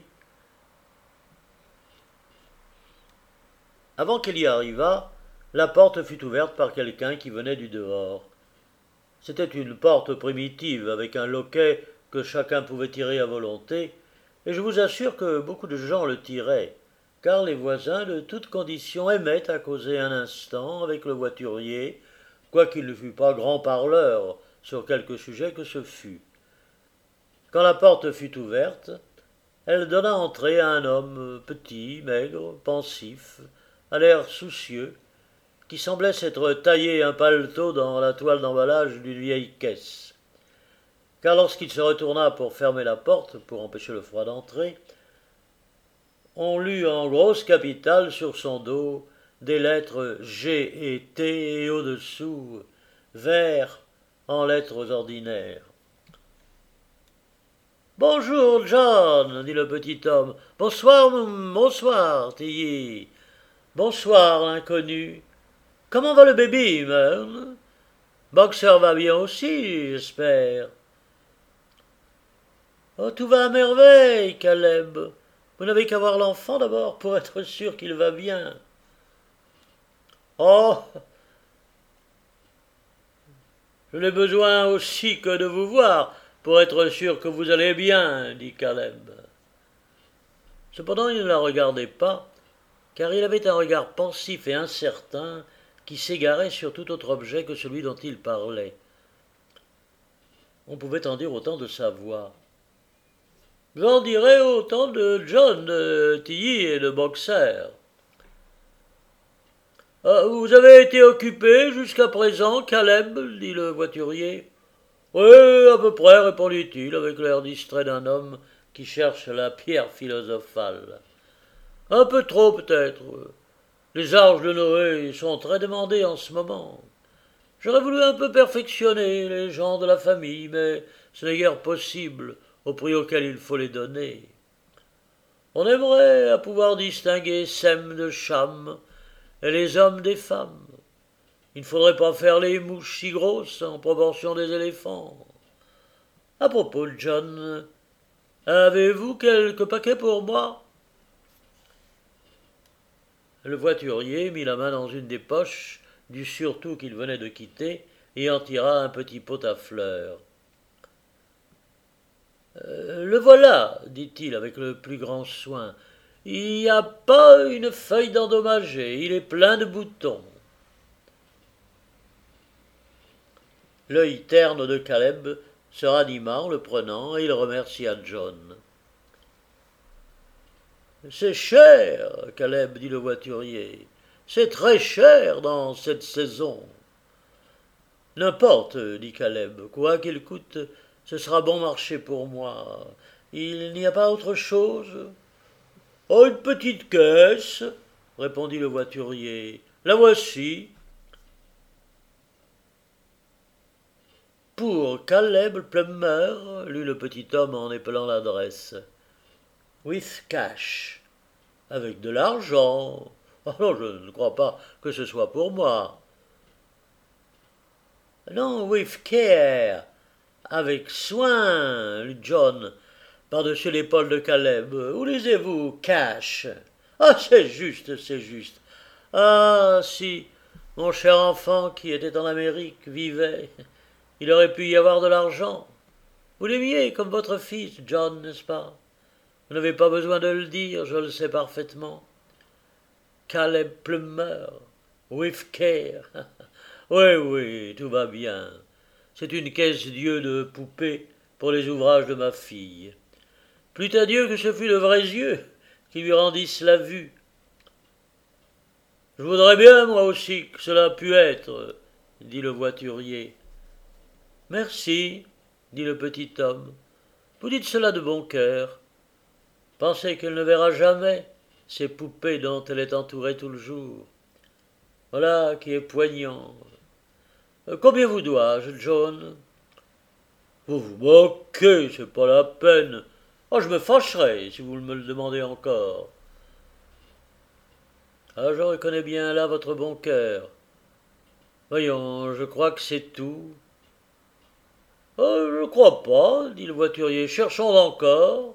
Avant qu'il y arrivât, la porte fut ouverte par quelqu'un qui venait du dehors. C'était une porte primitive avec un loquet que chacun pouvait tirer à volonté, et je vous assure que beaucoup de gens le tiraient, car les voisins de toutes conditions aimaient à causer un instant avec le voiturier, quoiqu'il ne fût pas grand parleur sur quelque sujet que ce fût. Quand la porte fut ouverte, elle donna entrée à un homme petit, maigre, pensif, à l'air soucieux, qui semblait s'être taillé un paletot dans la toile d'emballage d'une vieille caisse. Car lorsqu'il se retourna pour fermer la porte, pour empêcher le froid d'entrer, on lut en grosse capitale sur son dos des lettres G et T et au-dessous vert en lettres ordinaires. Bonjour, John, dit le petit homme. Bonsoir, Tilly. Bonsoir, l'inconnu. Comment va le bébé, Mern? Boxer va bien aussi, j'espère. Oh, tout va à merveille, Caleb. Vous n'avez qu'à voir l'enfant d'abord pour être sûr qu'il va bien. Oh, je n'ai besoin aussi que de vous voir pour être sûr que vous allez bien, dit Caleb. Cependant, il ne la regardait pas, car il avait un regard pensif et incertain qui s'égarait sur tout autre objet que celui dont il parlait. On pouvait en dire autant de sa voix. J'en dirais autant de John, de Tilly et de Boxer. Vous avez été occupé jusqu'à présent, Caleb, dit le voiturier. Oui, à peu près, répondit-il, avec l'air distrait d'un homme qui cherche la pierre philosophale. Un peu trop, peut-être. Les arches de Noé sont très demandées en ce moment. J'aurais voulu un peu perfectionner les gens de la famille, mais ce n'est guère possible au prix auquel il faut les donner. On aimerait à pouvoir distinguer Sem de Cham et les hommes des femmes. Il ne faudrait pas faire les mouches si grosses en proportion des éléphants. À propos, John, avez-vous quelques paquets pour moi? Le voiturier mit la main dans une des poches du surtout qu'il venait de quitter et en tira un petit pot à fleurs. Le voilà, dit-il avec le plus grand soin. Il n'y a pas une feuille d'endommagé, il est plein de boutons. L'œil terne de Caleb se ranima en le prenant et il remercia John. C'est cher, Caleb, dit le voiturier. C'est très cher dans cette saison. N'importe, dit Caleb, quoi qu'il coûte, ce sera bon marché pour moi. Il n'y a pas autre chose? Oh, une petite caisse, répondit le voiturier. La voici. Pour Caleb Plummer, lut le petit homme en épelant l'adresse. With cash. Avec de l'argent. Oh non, je ne crois pas que ce soit pour moi. Non, with care. Avec soin, lut John, par-dessus l'épaule de Caleb. Où lisez-vous cash? Ah, c'est juste, c'est juste. Ah, si mon cher enfant qui était en Amérique vivait, il aurait pu y avoir de l'argent. Vous l'aimiez comme votre fils, John, n'est-ce pas? Vous n'avez pas besoin de le dire, je le sais parfaitement. Caleb Plummer, with care. Oui, oui, tout va bien. C'est une caisse-dieu de poupée pour les ouvrages de ma fille. Plût à Dieu que ce fût de vrais yeux qui lui rendissent la vue. Je voudrais bien, moi aussi, que cela pût être, dit le voiturier. Merci, dit le petit homme. Vous dites cela de bon cœur. Pensez qu'elle ne verra jamais ces poupées dont elle est entourée tout le jour. Voilà qui est poignant. Combien vous dois-je, John? Vous vous moquez, c'est pas la peine. Oh, je me fâcherai si vous me le demandez encore. Ah, je reconnais bien là votre bon cœur. Voyons, je crois que c'est tout. Je ne crois pas, dit le voiturier. Cherchons encore.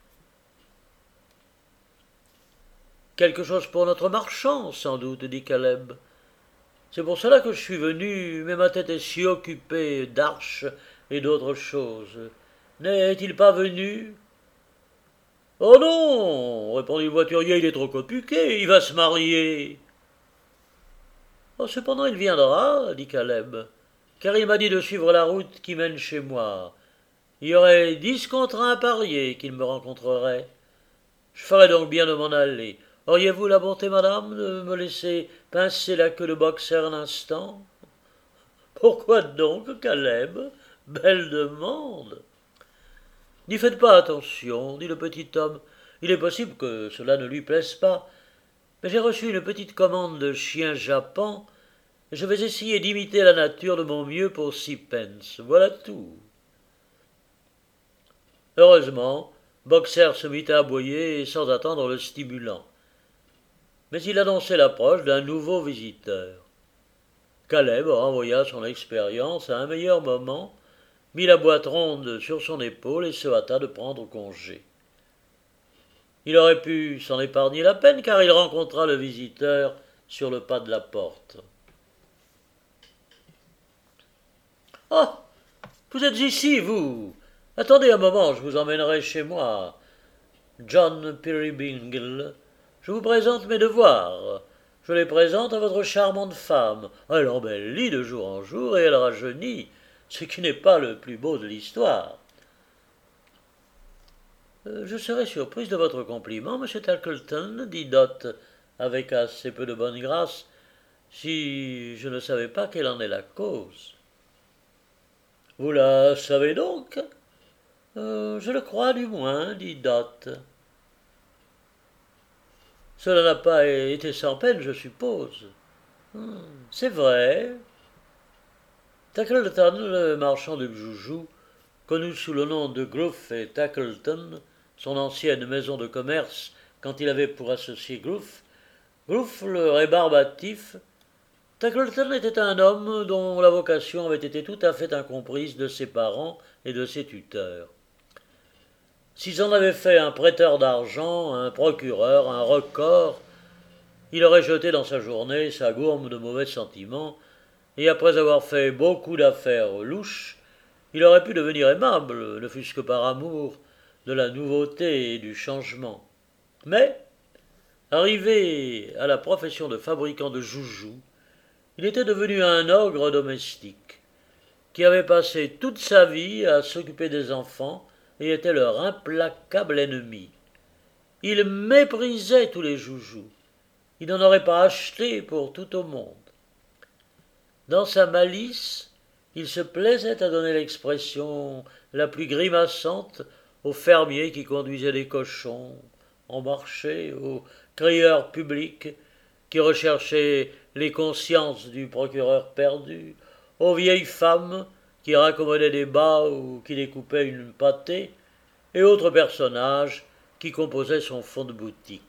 Quelque chose pour notre marchand, sans doute, dit Caleb. C'est pour cela que je suis venu, mais ma tête est si occupée d'arches et d'autres choses. N'est-il pas venu? Oh non, répondit le voiturier, il est trop occupé, il va se marier. Oh, cependant il viendra, dit Caleb, car il m'a dit de suivre la route qui mène chez moi. Il y aurait 10 contre 1 parier qu'il me rencontrerait. Je ferais donc bien de m'en aller. Auriez-vous la bonté, madame, de me laisser pincer la queue de boxer un instant? Pourquoi donc, Caleb? Belle demande. N'y faites pas attention, dit le petit homme. Il est possible que cela ne lui plaise pas. Mais j'ai reçu une petite commande de chien japan, et je vais essayer d'imiter la nature de mon mieux pour 6 pence. Voilà tout. Heureusement, Boxer se mit à aboyer sans attendre le stimulant. Mais il annonçait l'approche d'un nouveau visiteur. Caleb renvoya son expérience à un meilleur moment, mit la boîte ronde sur son épaule et se hâta de prendre congé. Il aurait pu s'en épargner la peine, car il rencontra le visiteur sur le pas de la porte. « Ah, vous êtes ici, vous? Attendez un moment, je vous emmènerai chez moi. John Peerybingle, je vous présente mes devoirs. Je les présente à votre charmante femme. Elle embellit de jour en jour et elle rajeunit, ce qui n'est pas le plus beau de l'histoire. Je serais surprise de votre compliment, monsieur Tackleton, dit Dot, avec assez peu de bonne grâce, si je ne savais pas quelle en est la cause. Vous la savez donc? Je le crois du moins, dit Dot. Cela n'a pas été sans peine, je suppose. C'est vrai. Tackleton, le marchand de bijoux, connu sous le nom de Gruff et Tackleton, son ancienne maison de commerce quand il avait pour associé Gruff le rébarbatif. Tackleton était un homme dont la vocation avait été tout à fait incomprise de ses parents et de ses tuteurs. S'ils en avaient fait un prêteur d'argent, un procureur, un record, il aurait jeté dans sa journée sa gourme de mauvais sentiments, et après avoir fait beaucoup d'affaires louches, il aurait pu devenir aimable, ne fût-ce que par amour de la nouveauté et du changement. Mais, arrivé à la profession de fabricant de joujoux, il était devenu un ogre domestique, qui avait passé toute sa vie à s'occuper des enfants et était leur implacable ennemi. Il méprisait tous les joujoux. Il n'en aurait pas acheté pour tout au monde. Dans sa malice, il se plaisait à donner l'expression la plus grimaçante aux fermiers qui conduisaient des cochons en marché, aux crieurs publics qui recherchaient les consciences du procureur perdu, aux vieilles femmes qui raccommodaient des bas ou qui découpaient une pâtée, et autres personnages qui composaient son fonds de boutique.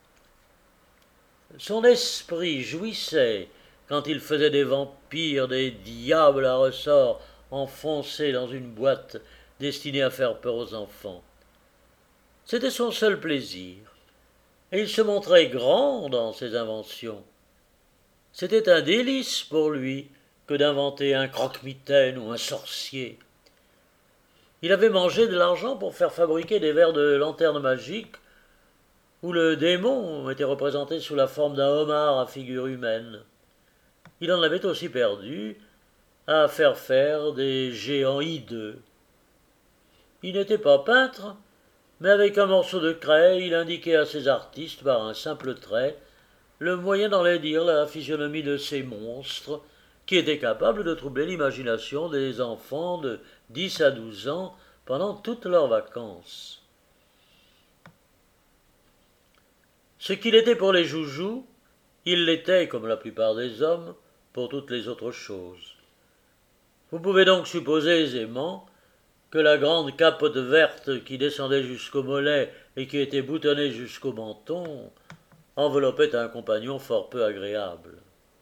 Son esprit jouissait quand il faisait des vampires, des diables à ressort enfoncés dans une boîte destinée à faire peur aux enfants. C'était son seul plaisir, et il se montrait grand dans ses inventions. C'était un délice pour lui que d'inventer un croque-mitaine ou un sorcier. Il avait mangé de l'argent pour faire fabriquer des verres de lanterne magique où le démon était représenté sous la forme d'un homard à figure humaine. Il en avait aussi perdu à faire des géants hideux. Il n'était pas peintre, mais avec un morceau de craie, il indiquait à ses artistes par un simple trait le moyen d'enlaidir la physionomie de ces monstres qui étaient capables de troubler l'imagination des enfants de 10 à 12 ans pendant toutes leurs vacances. Ce qu'il était pour les joujoux, il l'était, comme la plupart des hommes, pour toutes les autres choses. Vous pouvez donc supposer aisément que la grande capote verte qui descendait jusqu'au mollet et qui était boutonnée jusqu'au menton enveloppait un compagnon fort peu agréable.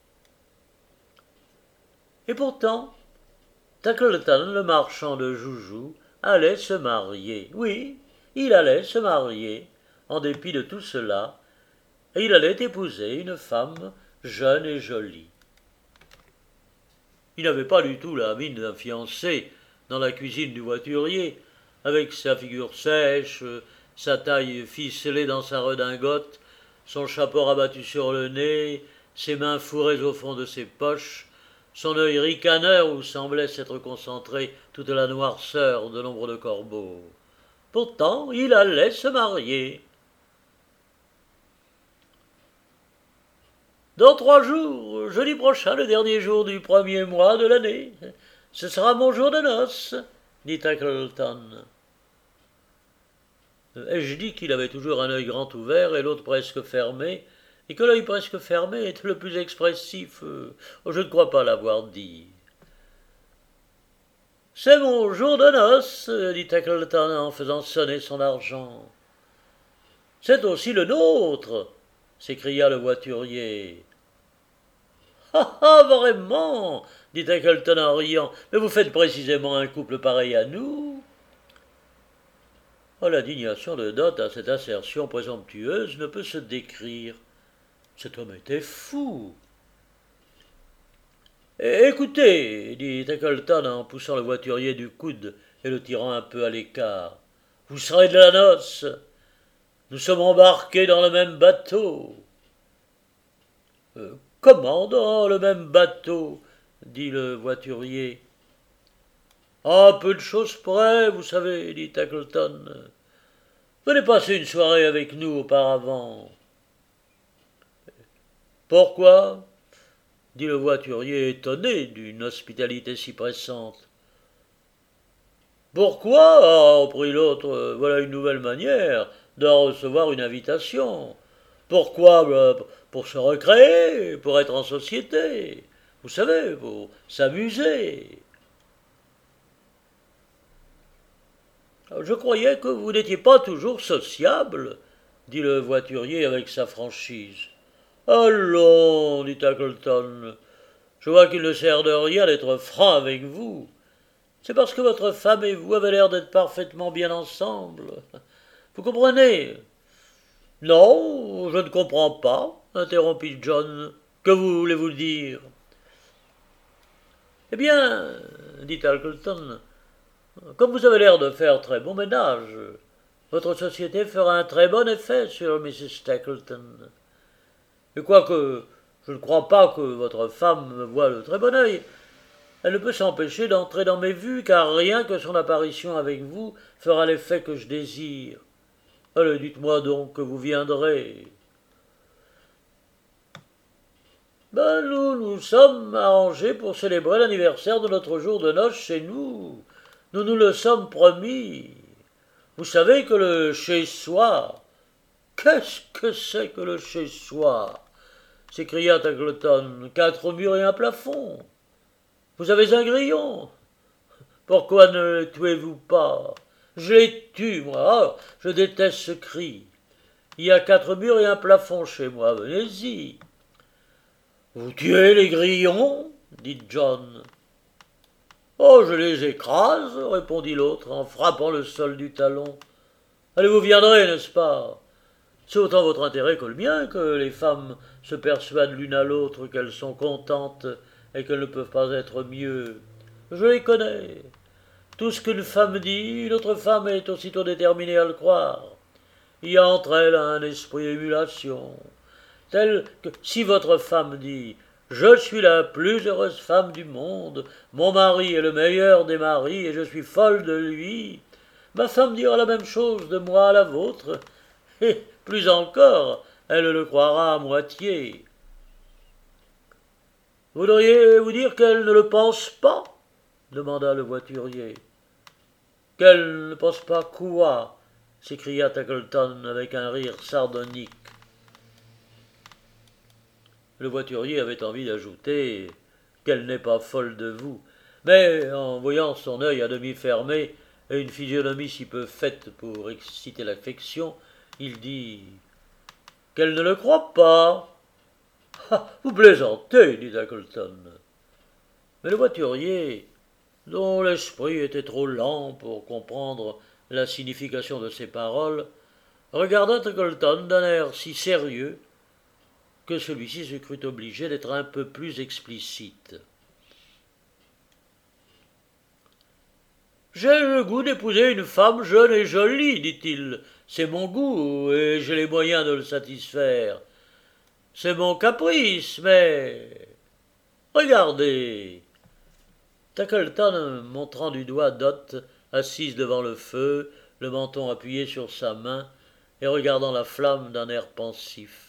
Et pourtant, Tackleton, le marchand de joujoux, allait se marier. Oui, il allait se marier, en dépit de tout cela, et il allait épouser une femme jeune et jolie. Il n'avait pas du tout la mine d'un fiancé dans la cuisine du voiturier, avec sa figure sèche, sa taille ficelée dans sa redingote, son chapeau rabattu sur le nez, ses mains fourrées au fond de ses poches, son œil ricaneur où semblait s'être concentrée toute la noirceur de l'ombre de corbeau. Pourtant, il allait se marier. Dans 3 jours, jeudi prochain, le dernier jour du premier mois de l'année, ce sera mon jour de noces, dit Tackleton. Ai-je dit qu'il avait toujours un œil grand ouvert et l'autre presque fermé, et que l'œil presque fermé était le plus expressif? Je ne crois pas l'avoir dit. C'est mon jour de noces, dit Tackleton en faisant sonner son argent. C'est aussi le nôtre, s'écria le voiturier. Ah ah, vraiment, dit Tackleton en riant, mais vous faites précisément un couple pareil à nous. Oh, l'indignation de Dot à cette assertion présomptueuse ne peut se décrire. Cet homme était fou. Écoutez, dit Tackleton en poussant le voiturier du coude et le tirant un peu à l'écart, vous serez de la noce. Nous sommes embarqués dans le même bateau. Comment dans le même bateau, dit le voiturier. À peu de choses près, vous savez, dit Tackleton. Venez passer une soirée avec nous auparavant. Pourquoi? Dit le voiturier étonné d'une hospitalité si pressante. Pourquoi? Reprit l'autre, voilà une nouvelle manière de recevoir une invitation. Pourquoi? Pour se recréer, pour être en société. Vous savez, pour s'amuser. Je croyais que vous n'étiez pas toujours sociable, dit le voiturier avec sa franchise. Allons, dit Tackleton, je vois qu'il ne sert de rien d'être franc avec vous. C'est parce que votre femme et vous avez l'air d'être parfaitement bien ensemble. Vous comprenez? Non, je ne comprends pas, interrompit John. Que voulez-vous dire? Eh bien, dit Tackleton, comme vous avez l'air de faire très bon ménage, votre société fera un très bon effet sur Mrs. Tackleton. Et quoique je ne crois pas que votre femme me voie de très bon œil, elle ne peut s'empêcher d'entrer dans mes vues, car rien que son apparition avec vous fera l'effet que je désire. Allez, dites-moi donc que vous viendrez. Nous nous sommes arrangés pour célébrer l'anniversaire de notre jour de noces chez nous. Nous nous le sommes promis. Vous savez que le chez-soi... Qu'est-ce que c'est que le chez-soi? S'écria Tackleton. 4 murs et un plafond. Vous avez un grillon. Pourquoi ne le tuez-vous pas? Je l'ai tué, moi. Oh, je déteste ce cri. Il y a 4 murs et un plafond chez moi. Venez-y. Vous tuez les grillons? dit John. Oh, je les écrase, répondit l'autre en frappant le sol du talon. Allez, vous viendrez, n'est-ce pas? C'est autant votre intérêt que le mien que les femmes se persuadent l'une à l'autre qu'elles sont contentes et qu'elles ne peuvent pas être mieux. Je les connais. Tout ce qu'une femme dit, une autre femme est aussitôt déterminée à le croire. Il y a entre elles un esprit d'émulation, tel que si votre femme dit « Je suis la plus heureuse femme du monde, mon mari est le meilleur des maris et je suis folle de lui », ma femme dira la même chose de moi à la vôtre, et plus encore, elle le croira à moitié. Voudriez-vous dire qu'elle ne le pense pas? Demanda le voiturier. Qu'elle ne pense pas quoi? S'écria Tackleton avec un rire sardonique. Le voiturier avait envie d'ajouter qu'elle n'est pas folle de vous, mais en voyant son œil à demi fermé et une physionomie si peu faite pour exciter l'affection, il dit qu'elle ne le croit pas. Ah, vous plaisantez, dit Tackleton. Mais le voiturier, dont l'esprit était trop lent pour comprendre la signification de ces paroles, regarda Tackleton d'un air si sérieux que celui-ci se crut obligé d'être un peu plus explicite. « J'ai le goût d'épouser une femme jeune et jolie, dit-il. C'est mon goût, et j'ai les moyens de le satisfaire. C'est mon caprice, mais... Regardez !» Tackleton, montrant du doigt Dot, assise devant le feu, le menton appuyé sur sa main, et regardant la flamme d'un air pensif.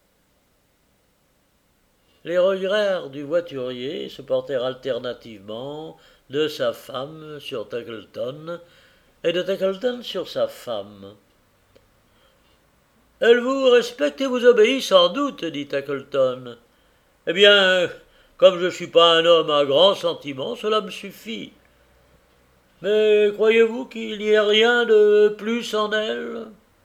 Les regards du voiturier se portèrent alternativement de sa femme sur Tackleton et de Tackleton sur sa femme. « Elle vous respecte et vous obéit sans doute, dit Tackleton. Eh bien, comme je ne suis pas un homme à grands sentiments, cela me suffit. Mais croyez-vous qu'il n'y ait rien de plus en elle? »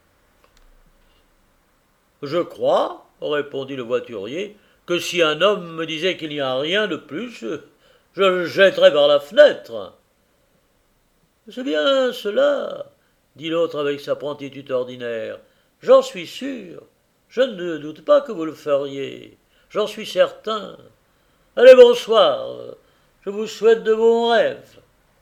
« Je crois, répondit le voiturier, que si un homme me disait qu'il n'y a rien de plus, je le jetterais par la fenêtre. »« C'est bien cela, dit l'autre avec sa promptitude ordinaire. J'en suis sûr. Je ne doute pas que vous le feriez. J'en suis certain. Allez, bonsoir. Je vous souhaite de bons rêves. »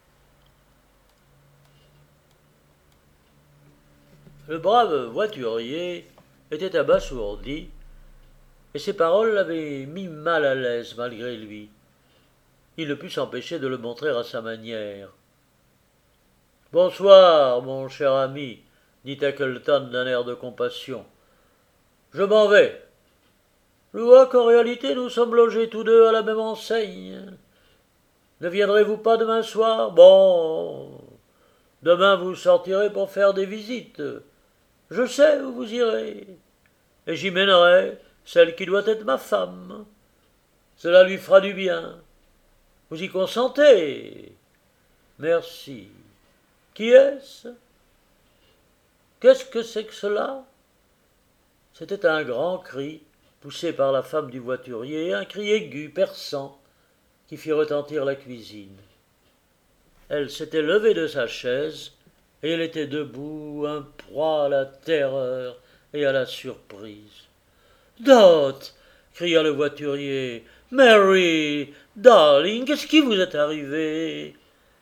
Le brave voiturier était abasourdi, et ces paroles l'avaient mis mal à l'aise malgré lui. Il ne put s'empêcher de le montrer à sa manière. « Bonsoir, mon cher ami, dit Tackleton d'un air de compassion. Je m'en vais. Je vois qu'en réalité nous sommes logés tous deux à la même enseigne. Ne viendrez-vous pas demain soir? Bon, demain vous sortirez pour faire des visites. Je sais où vous irez, et j'y mènerai celle qui doit être ma femme. Cela lui fera du bien. Vous y consentez? Merci. Qui est-ce? Qu'est-ce que c'est que cela? C'était un grand cri, poussé par la femme du voiturier, un cri aigu, perçant, qui fit retentir la cuisine. Elle s'était levée de sa chaise, et elle était debout, un proie à la terreur et à la surprise. « Dot !» cria le voiturier. « Mary, darling, qu'est-ce qui vous est arrivé ?»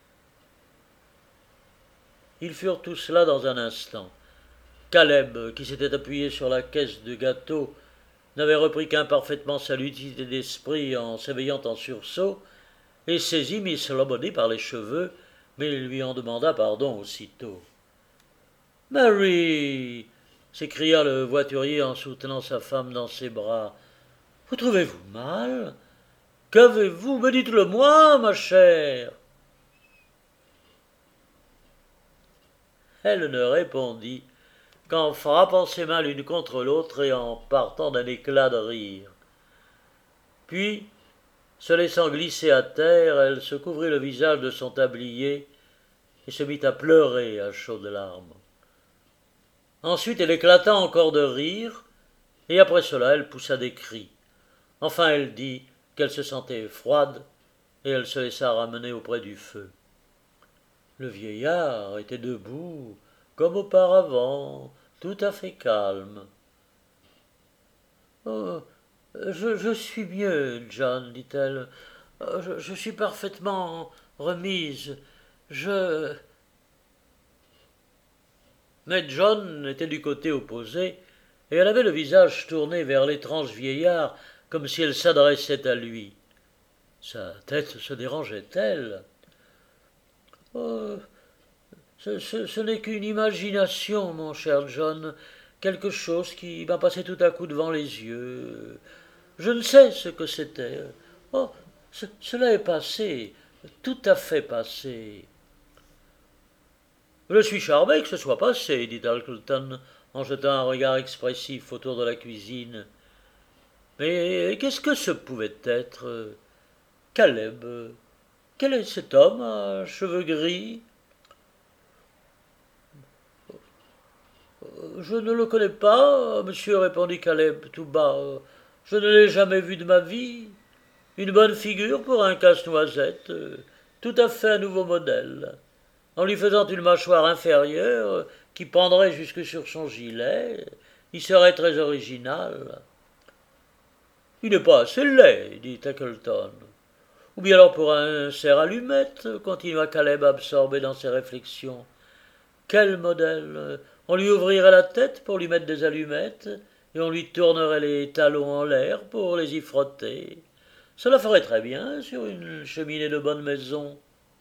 Ils furent tous là dans un instant. Caleb, qui s'était appuyé sur la caisse de gâteau, n'avait repris qu'imparfaitement sa lucidité d'esprit en s'éveillant en sursaut, et saisit Miss Lobody par les cheveux, mais il lui en demanda pardon aussitôt. « Mary !» s'écria le voiturier en soutenant sa femme dans ses bras. « Vous trouvez-vous mal? Qu'avez-vous? Me dites-le moi, ma chère !» Elle ne répondit qu'en frappant ses mains l'une contre l'autre et en partant d'un éclat de rire. Puis, se laissant glisser à terre, elle se couvrit le visage de son tablier et se mit à pleurer à chaudes larmes. Ensuite, elle éclata encore de rire, et après cela, elle poussa des cris. Enfin, elle dit qu'elle se sentait froide, et elle se laissa ramener auprès du feu. Le vieillard était debout, comme auparavant, tout à fait calme. « Oh, je suis mieux, John, dit-elle. Je suis parfaitement remise. Mais John était du côté opposé, et elle avait le visage tourné vers l'étrange vieillard, comme si elle s'adressait à lui. Sa tête se dérangeait-elle? « Oh, ce n'est qu'une imagination, mon cher John, quelque chose qui m'a passé tout à coup devant les yeux. Je ne sais ce que c'était. Oh, cela est passé, tout à fait passé. Je suis charmé que ce soit passé, dit Tackleton, en jetant un regard expressif autour de la cuisine. Mais qu'est-ce que ce pouvait être? Caleb. Quel est cet homme à cheveux gris? Je ne le connais pas, monsieur, répondit Caleb tout bas. Je ne l'ai jamais vu de ma vie. Une bonne figure pour un casse-noisette, tout à fait un nouveau modèle. En lui faisant une mâchoire inférieure qui pendrait jusque sur son gilet, il serait très original. Il n'est pas assez laid, dit Tackleton. Ou bien alors pour un serre-allumette, continua Caleb absorbé dans ses réflexions. Quel modèle? On lui ouvrirait la tête pour lui mettre des allumettes, et on lui tournerait les talons en l'air pour les y frotter. Cela ferait très bien sur une cheminée de bonne maison.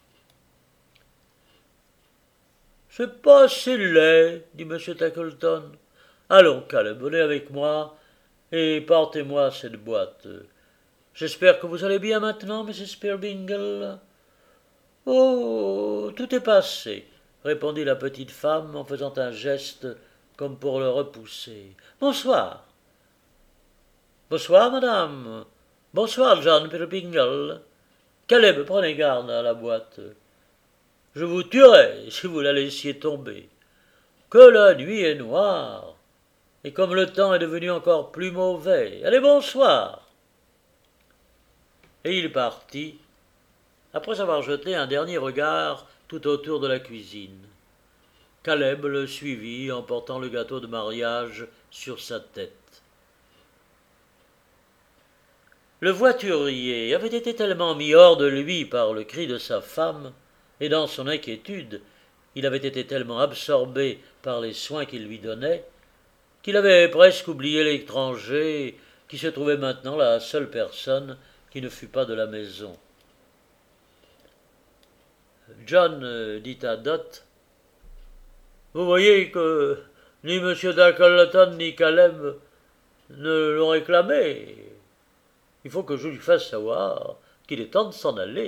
C'est pas assez laid, dit M. Tackleton. Allons, Caleb, venez avec moi et portez-moi cette boîte. J'espère que vous allez bien maintenant, Mrs. Peerybingle. Oh, tout est passé, répondit la petite femme en faisant un geste comme pour le repousser. Bonsoir. Bonsoir, madame. Bonsoir, John Peerybingle. Caleb, prenez garde à la boîte. Je vous tuerais si vous la laissiez tomber. Que la nuit est noire, et comme le temps est devenu encore plus mauvais. Allez, bonsoir. Et il partit, après avoir jeté un dernier regard tout autour de la cuisine. Caleb le suivit en portant le gâteau de mariage sur sa tête. Le voiturier avait été tellement mis hors de lui par le cri de sa femme, et dans son inquiétude, il avait été tellement absorbé par les soins qu'il lui donnait, qu'il avait presque oublié l'étranger qui se trouvait maintenant la seule personne qui ne fût pas de la maison. John dit à Dot, « Vous voyez que ni M. Tackleton ni Caleb ne l'ont réclamé. Il faut que je lui fasse savoir qu'il est temps de s'en aller. »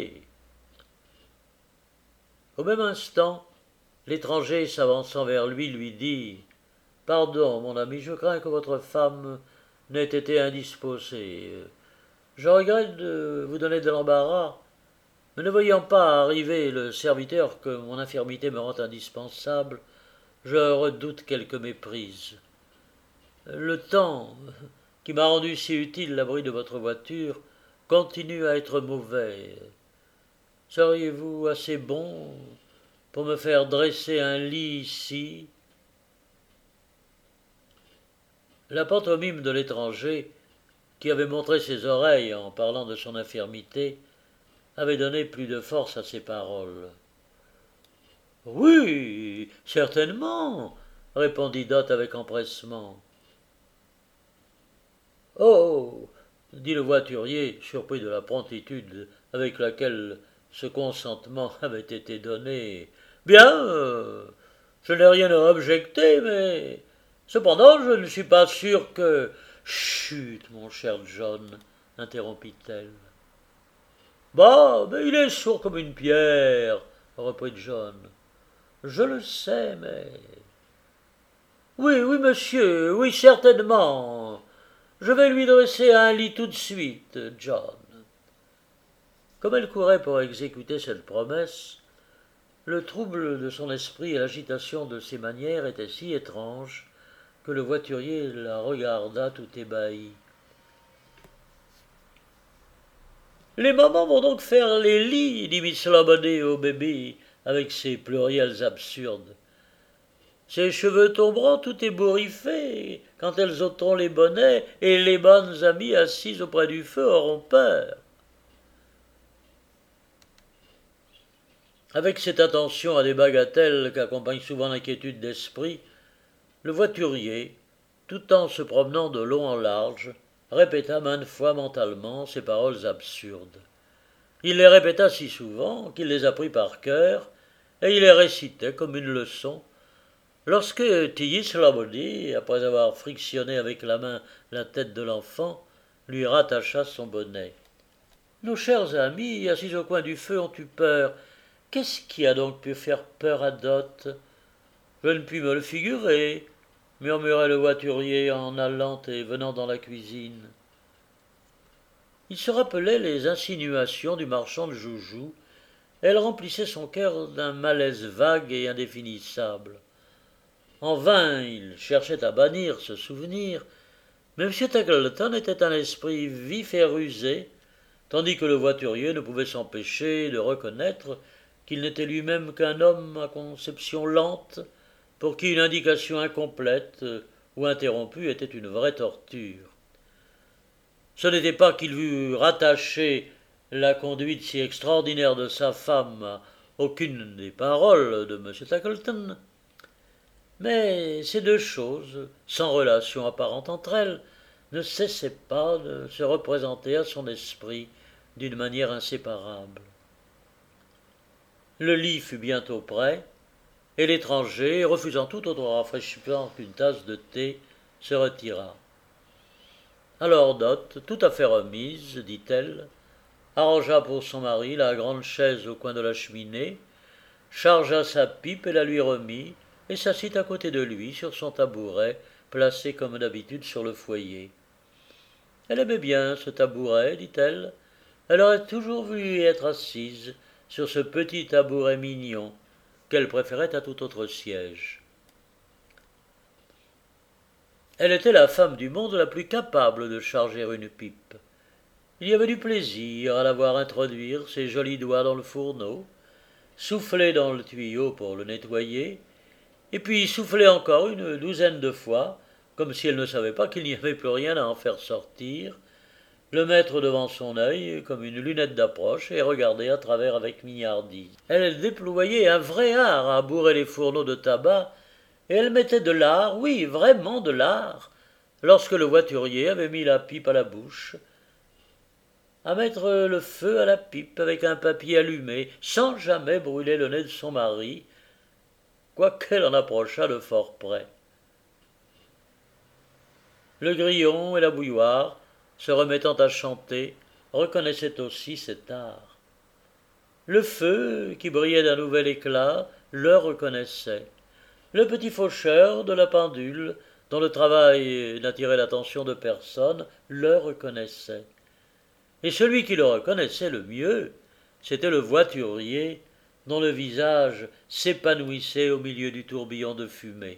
Au même instant, l'étranger s'avançant vers lui dit « Pardon, mon ami, je crains que votre femme n'ait été indisposée. Je regrette de vous donner de l'embarras, mais ne voyant pas arriver le serviteur que mon infirmité me rend indispensable, je redoute quelque méprise. Le temps qui m'a rendu si utile l'abri de votre voiture continue à être mauvais. Seriez-vous assez bon pour me faire dresser un lit ici? » La pantomime de l'étranger, qui avait montré ses oreilles en parlant de son infirmité, avait donné plus de force à ses paroles. « Oui, certainement, » répondit Dot avec empressement. « Oh, » dit le voiturier, surpris de la promptitude avec laquelle ce consentement avait été donné. « Bien, je n'ai rien à objecter, mais cependant je ne suis pas sûr que... »« Chut, mon cher John, interrompit-elle. « Bah, mais il est sourd comme une pierre, reprit John. « Je le sais, mais... » « Oui, oui, monsieur, oui, certainement. Je vais lui dresser un lit tout de suite, John. » Comme elle courait pour exécuter cette promesse, le trouble de son esprit et l'agitation de ses manières étaient si étranges que le voiturier la regarda tout ébahi. « Les mamans vont donc faire les lits, dit Miss Lomondey au bébé, avec ses pluriels absurdes. Ses cheveux tomberont tout ébouriffés quand elles ôteront les bonnets, et les bonnes amies assises auprès du feu auront peur. » Avec cette attention à des bagatelles qu'accompagne souvent l'inquiétude d'esprit, le voiturier, tout en se promenant de long en large, répéta maintes fois mentalement ces paroles absurdes. Il les répéta si souvent qu'il les apprit par cœur, et il les récitait comme une leçon, Lorsque Tilly Slabody, après avoir frictionné avec la main la tête de l'enfant, lui rattacha son bonnet. Nos chers amis, assis au coin du feu, ont eu peur. Qu'est-ce qui a donc pu faire peur à Dot? Je ne puis me le figurer, murmurait le voiturier en allant et venant dans la cuisine. Il se rappelait les insinuations du marchand de joujoux. Elles remplissaient son cœur d'un malaise vague et indéfinissable. En vain, il cherchait à bannir ce souvenir, mais M. Tackleton était un esprit vif et rusé, tandis que le voiturier ne pouvait s'empêcher de reconnaître qu'il n'était lui-même qu'un homme à conception lente, pour qui une indication incomplète ou interrompue était une vraie torture. Ce n'était pas qu'il vût rattacher la conduite si extraordinaire de sa femme à aucune des paroles de M. Tackleton, mais ces deux choses, sans relation apparente entre elles, ne cessaient pas de se représenter à son esprit d'une manière inséparable. Le lit fut bientôt prêt, et l'étranger, refusant tout autre rafraîchissement qu'une tasse de thé, se retira. Alors Dot, tout à fait remise, dit-elle, arrangea pour son mari la grande chaise au coin de la cheminée, chargea sa pipe et la lui remit, et s'assit à côté de lui sur son tabouret, placé comme d'habitude sur le foyer. Elle aimait bien ce tabouret, dit-elle. Elle aurait toujours voulu y être assise sur ce petit tabouret mignon qu'elle préférait à tout autre siège. Elle était la femme du monde la plus capable de charger une pipe. Il y avait du plaisir à la voir introduire ses jolis doigts dans le fourneau, souffler dans le tuyau pour le nettoyer, et puis souffler encore une douzaine de fois, comme si elle ne savait pas qu'il n'y avait plus rien à en faire sortir, le mettre devant son œil comme une lunette d'approche et regarder à travers avec mignardise. Elle déployait un vrai art à bourrer les fourneaux de tabac, et elle mettait de l'art, oui, vraiment de l'art, lorsque le voiturier avait mis la pipe à la bouche, à mettre le feu à la pipe avec un papier allumé, sans jamais brûler le nez de son mari, quoiqu'elle en approchât de fort près. Le grillon et la bouilloire, se remettant à chanter, reconnaissaient aussi cet art. Le feu, qui brillait d'un nouvel éclat, le reconnaissait. Le petit faucheur de la pendule, dont le travail n'attirait l'attention de personne, le reconnaissait. Et celui qui le reconnaissait le mieux, c'était le voiturier, dont le visage s'épanouissait au milieu du tourbillon de fumée.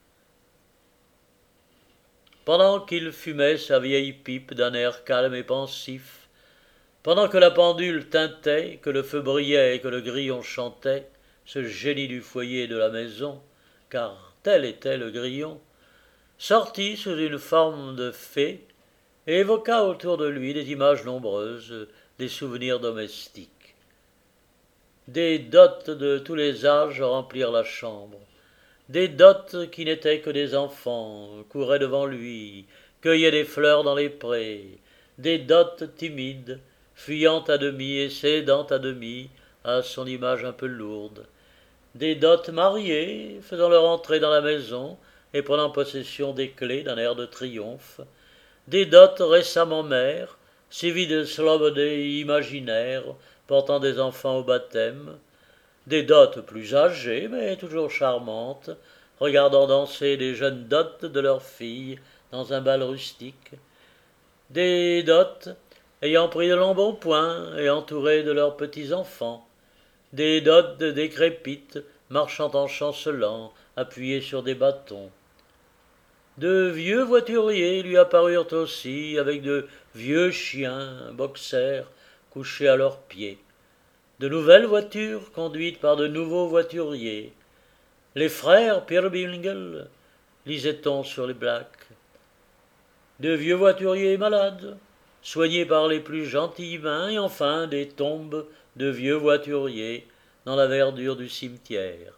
Pendant qu'il fumait sa vieille pipe d'un air calme et pensif, pendant que la pendule tintait, que le feu brillait et que le grillon chantait, ce génie du foyer et de la maison, car tel était le grillon, sortit sous une forme de fée et évoqua autour de lui des images nombreuses, des souvenirs domestiques. Des dots de tous les âges remplirent la chambre. Des dots qui n'étaient que des enfants couraient devant lui, cueillaient des fleurs dans les prés, des dots timides, fuyant à demi et cédant à demi à son image un peu lourde, des dots mariés faisant leur entrée dans la maison et prenant possession des clés d'un air de triomphe, des dots récemment mères, suivies de slobodés imaginaires portant des enfants au baptême, des dots plus âgées, mais toujours charmantes, regardant danser les jeunes dots de leurs filles dans un bal rustique, des dots ayant pris de l'embonpoint et entourés de leurs petits-enfants, des dots décrépites marchant en chancelant, appuyés sur des bâtons. De vieux voituriers lui apparurent aussi, avec de vieux chiens, boxers, couchés à leurs pieds. De nouvelles voitures conduites par de nouveaux voituriers. Les frères Peerybingle, lisait-on sur les plaques. De vieux voituriers malades, soignés par les plus gentilles mains, et enfin des tombes de vieux voituriers dans la verdure du cimetière.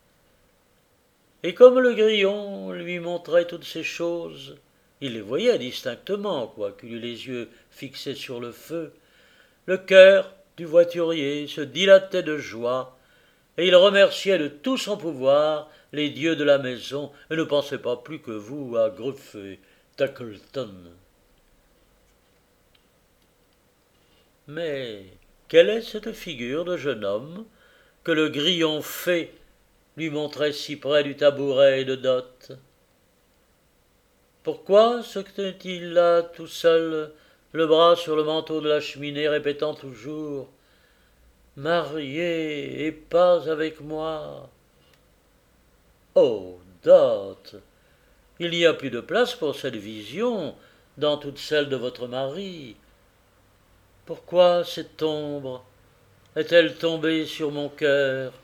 Et comme le grillon lui montrait toutes ces choses, il les voyait distinctement, quoiqu'il eût les yeux fixés sur le feu, le cœur du voiturier se dilatait de joie, et il remerciait de tout son pouvoir les dieux de la maison et ne pensait pas plus que vous à Gruff et Tackleton. Mais quelle est cette figure de jeune homme que le grillon fée lui montrait si près du tabouret de Dot? Pourquoi se tenait-il là tout seul, le bras sur le manteau de la cheminée, répétant toujours « Marié et pas avec moi ?» Oh, Dot, il n'y a plus de place pour cette vision dans toute celle de votre mari. Pourquoi cette ombre est-elle tombée sur mon cœur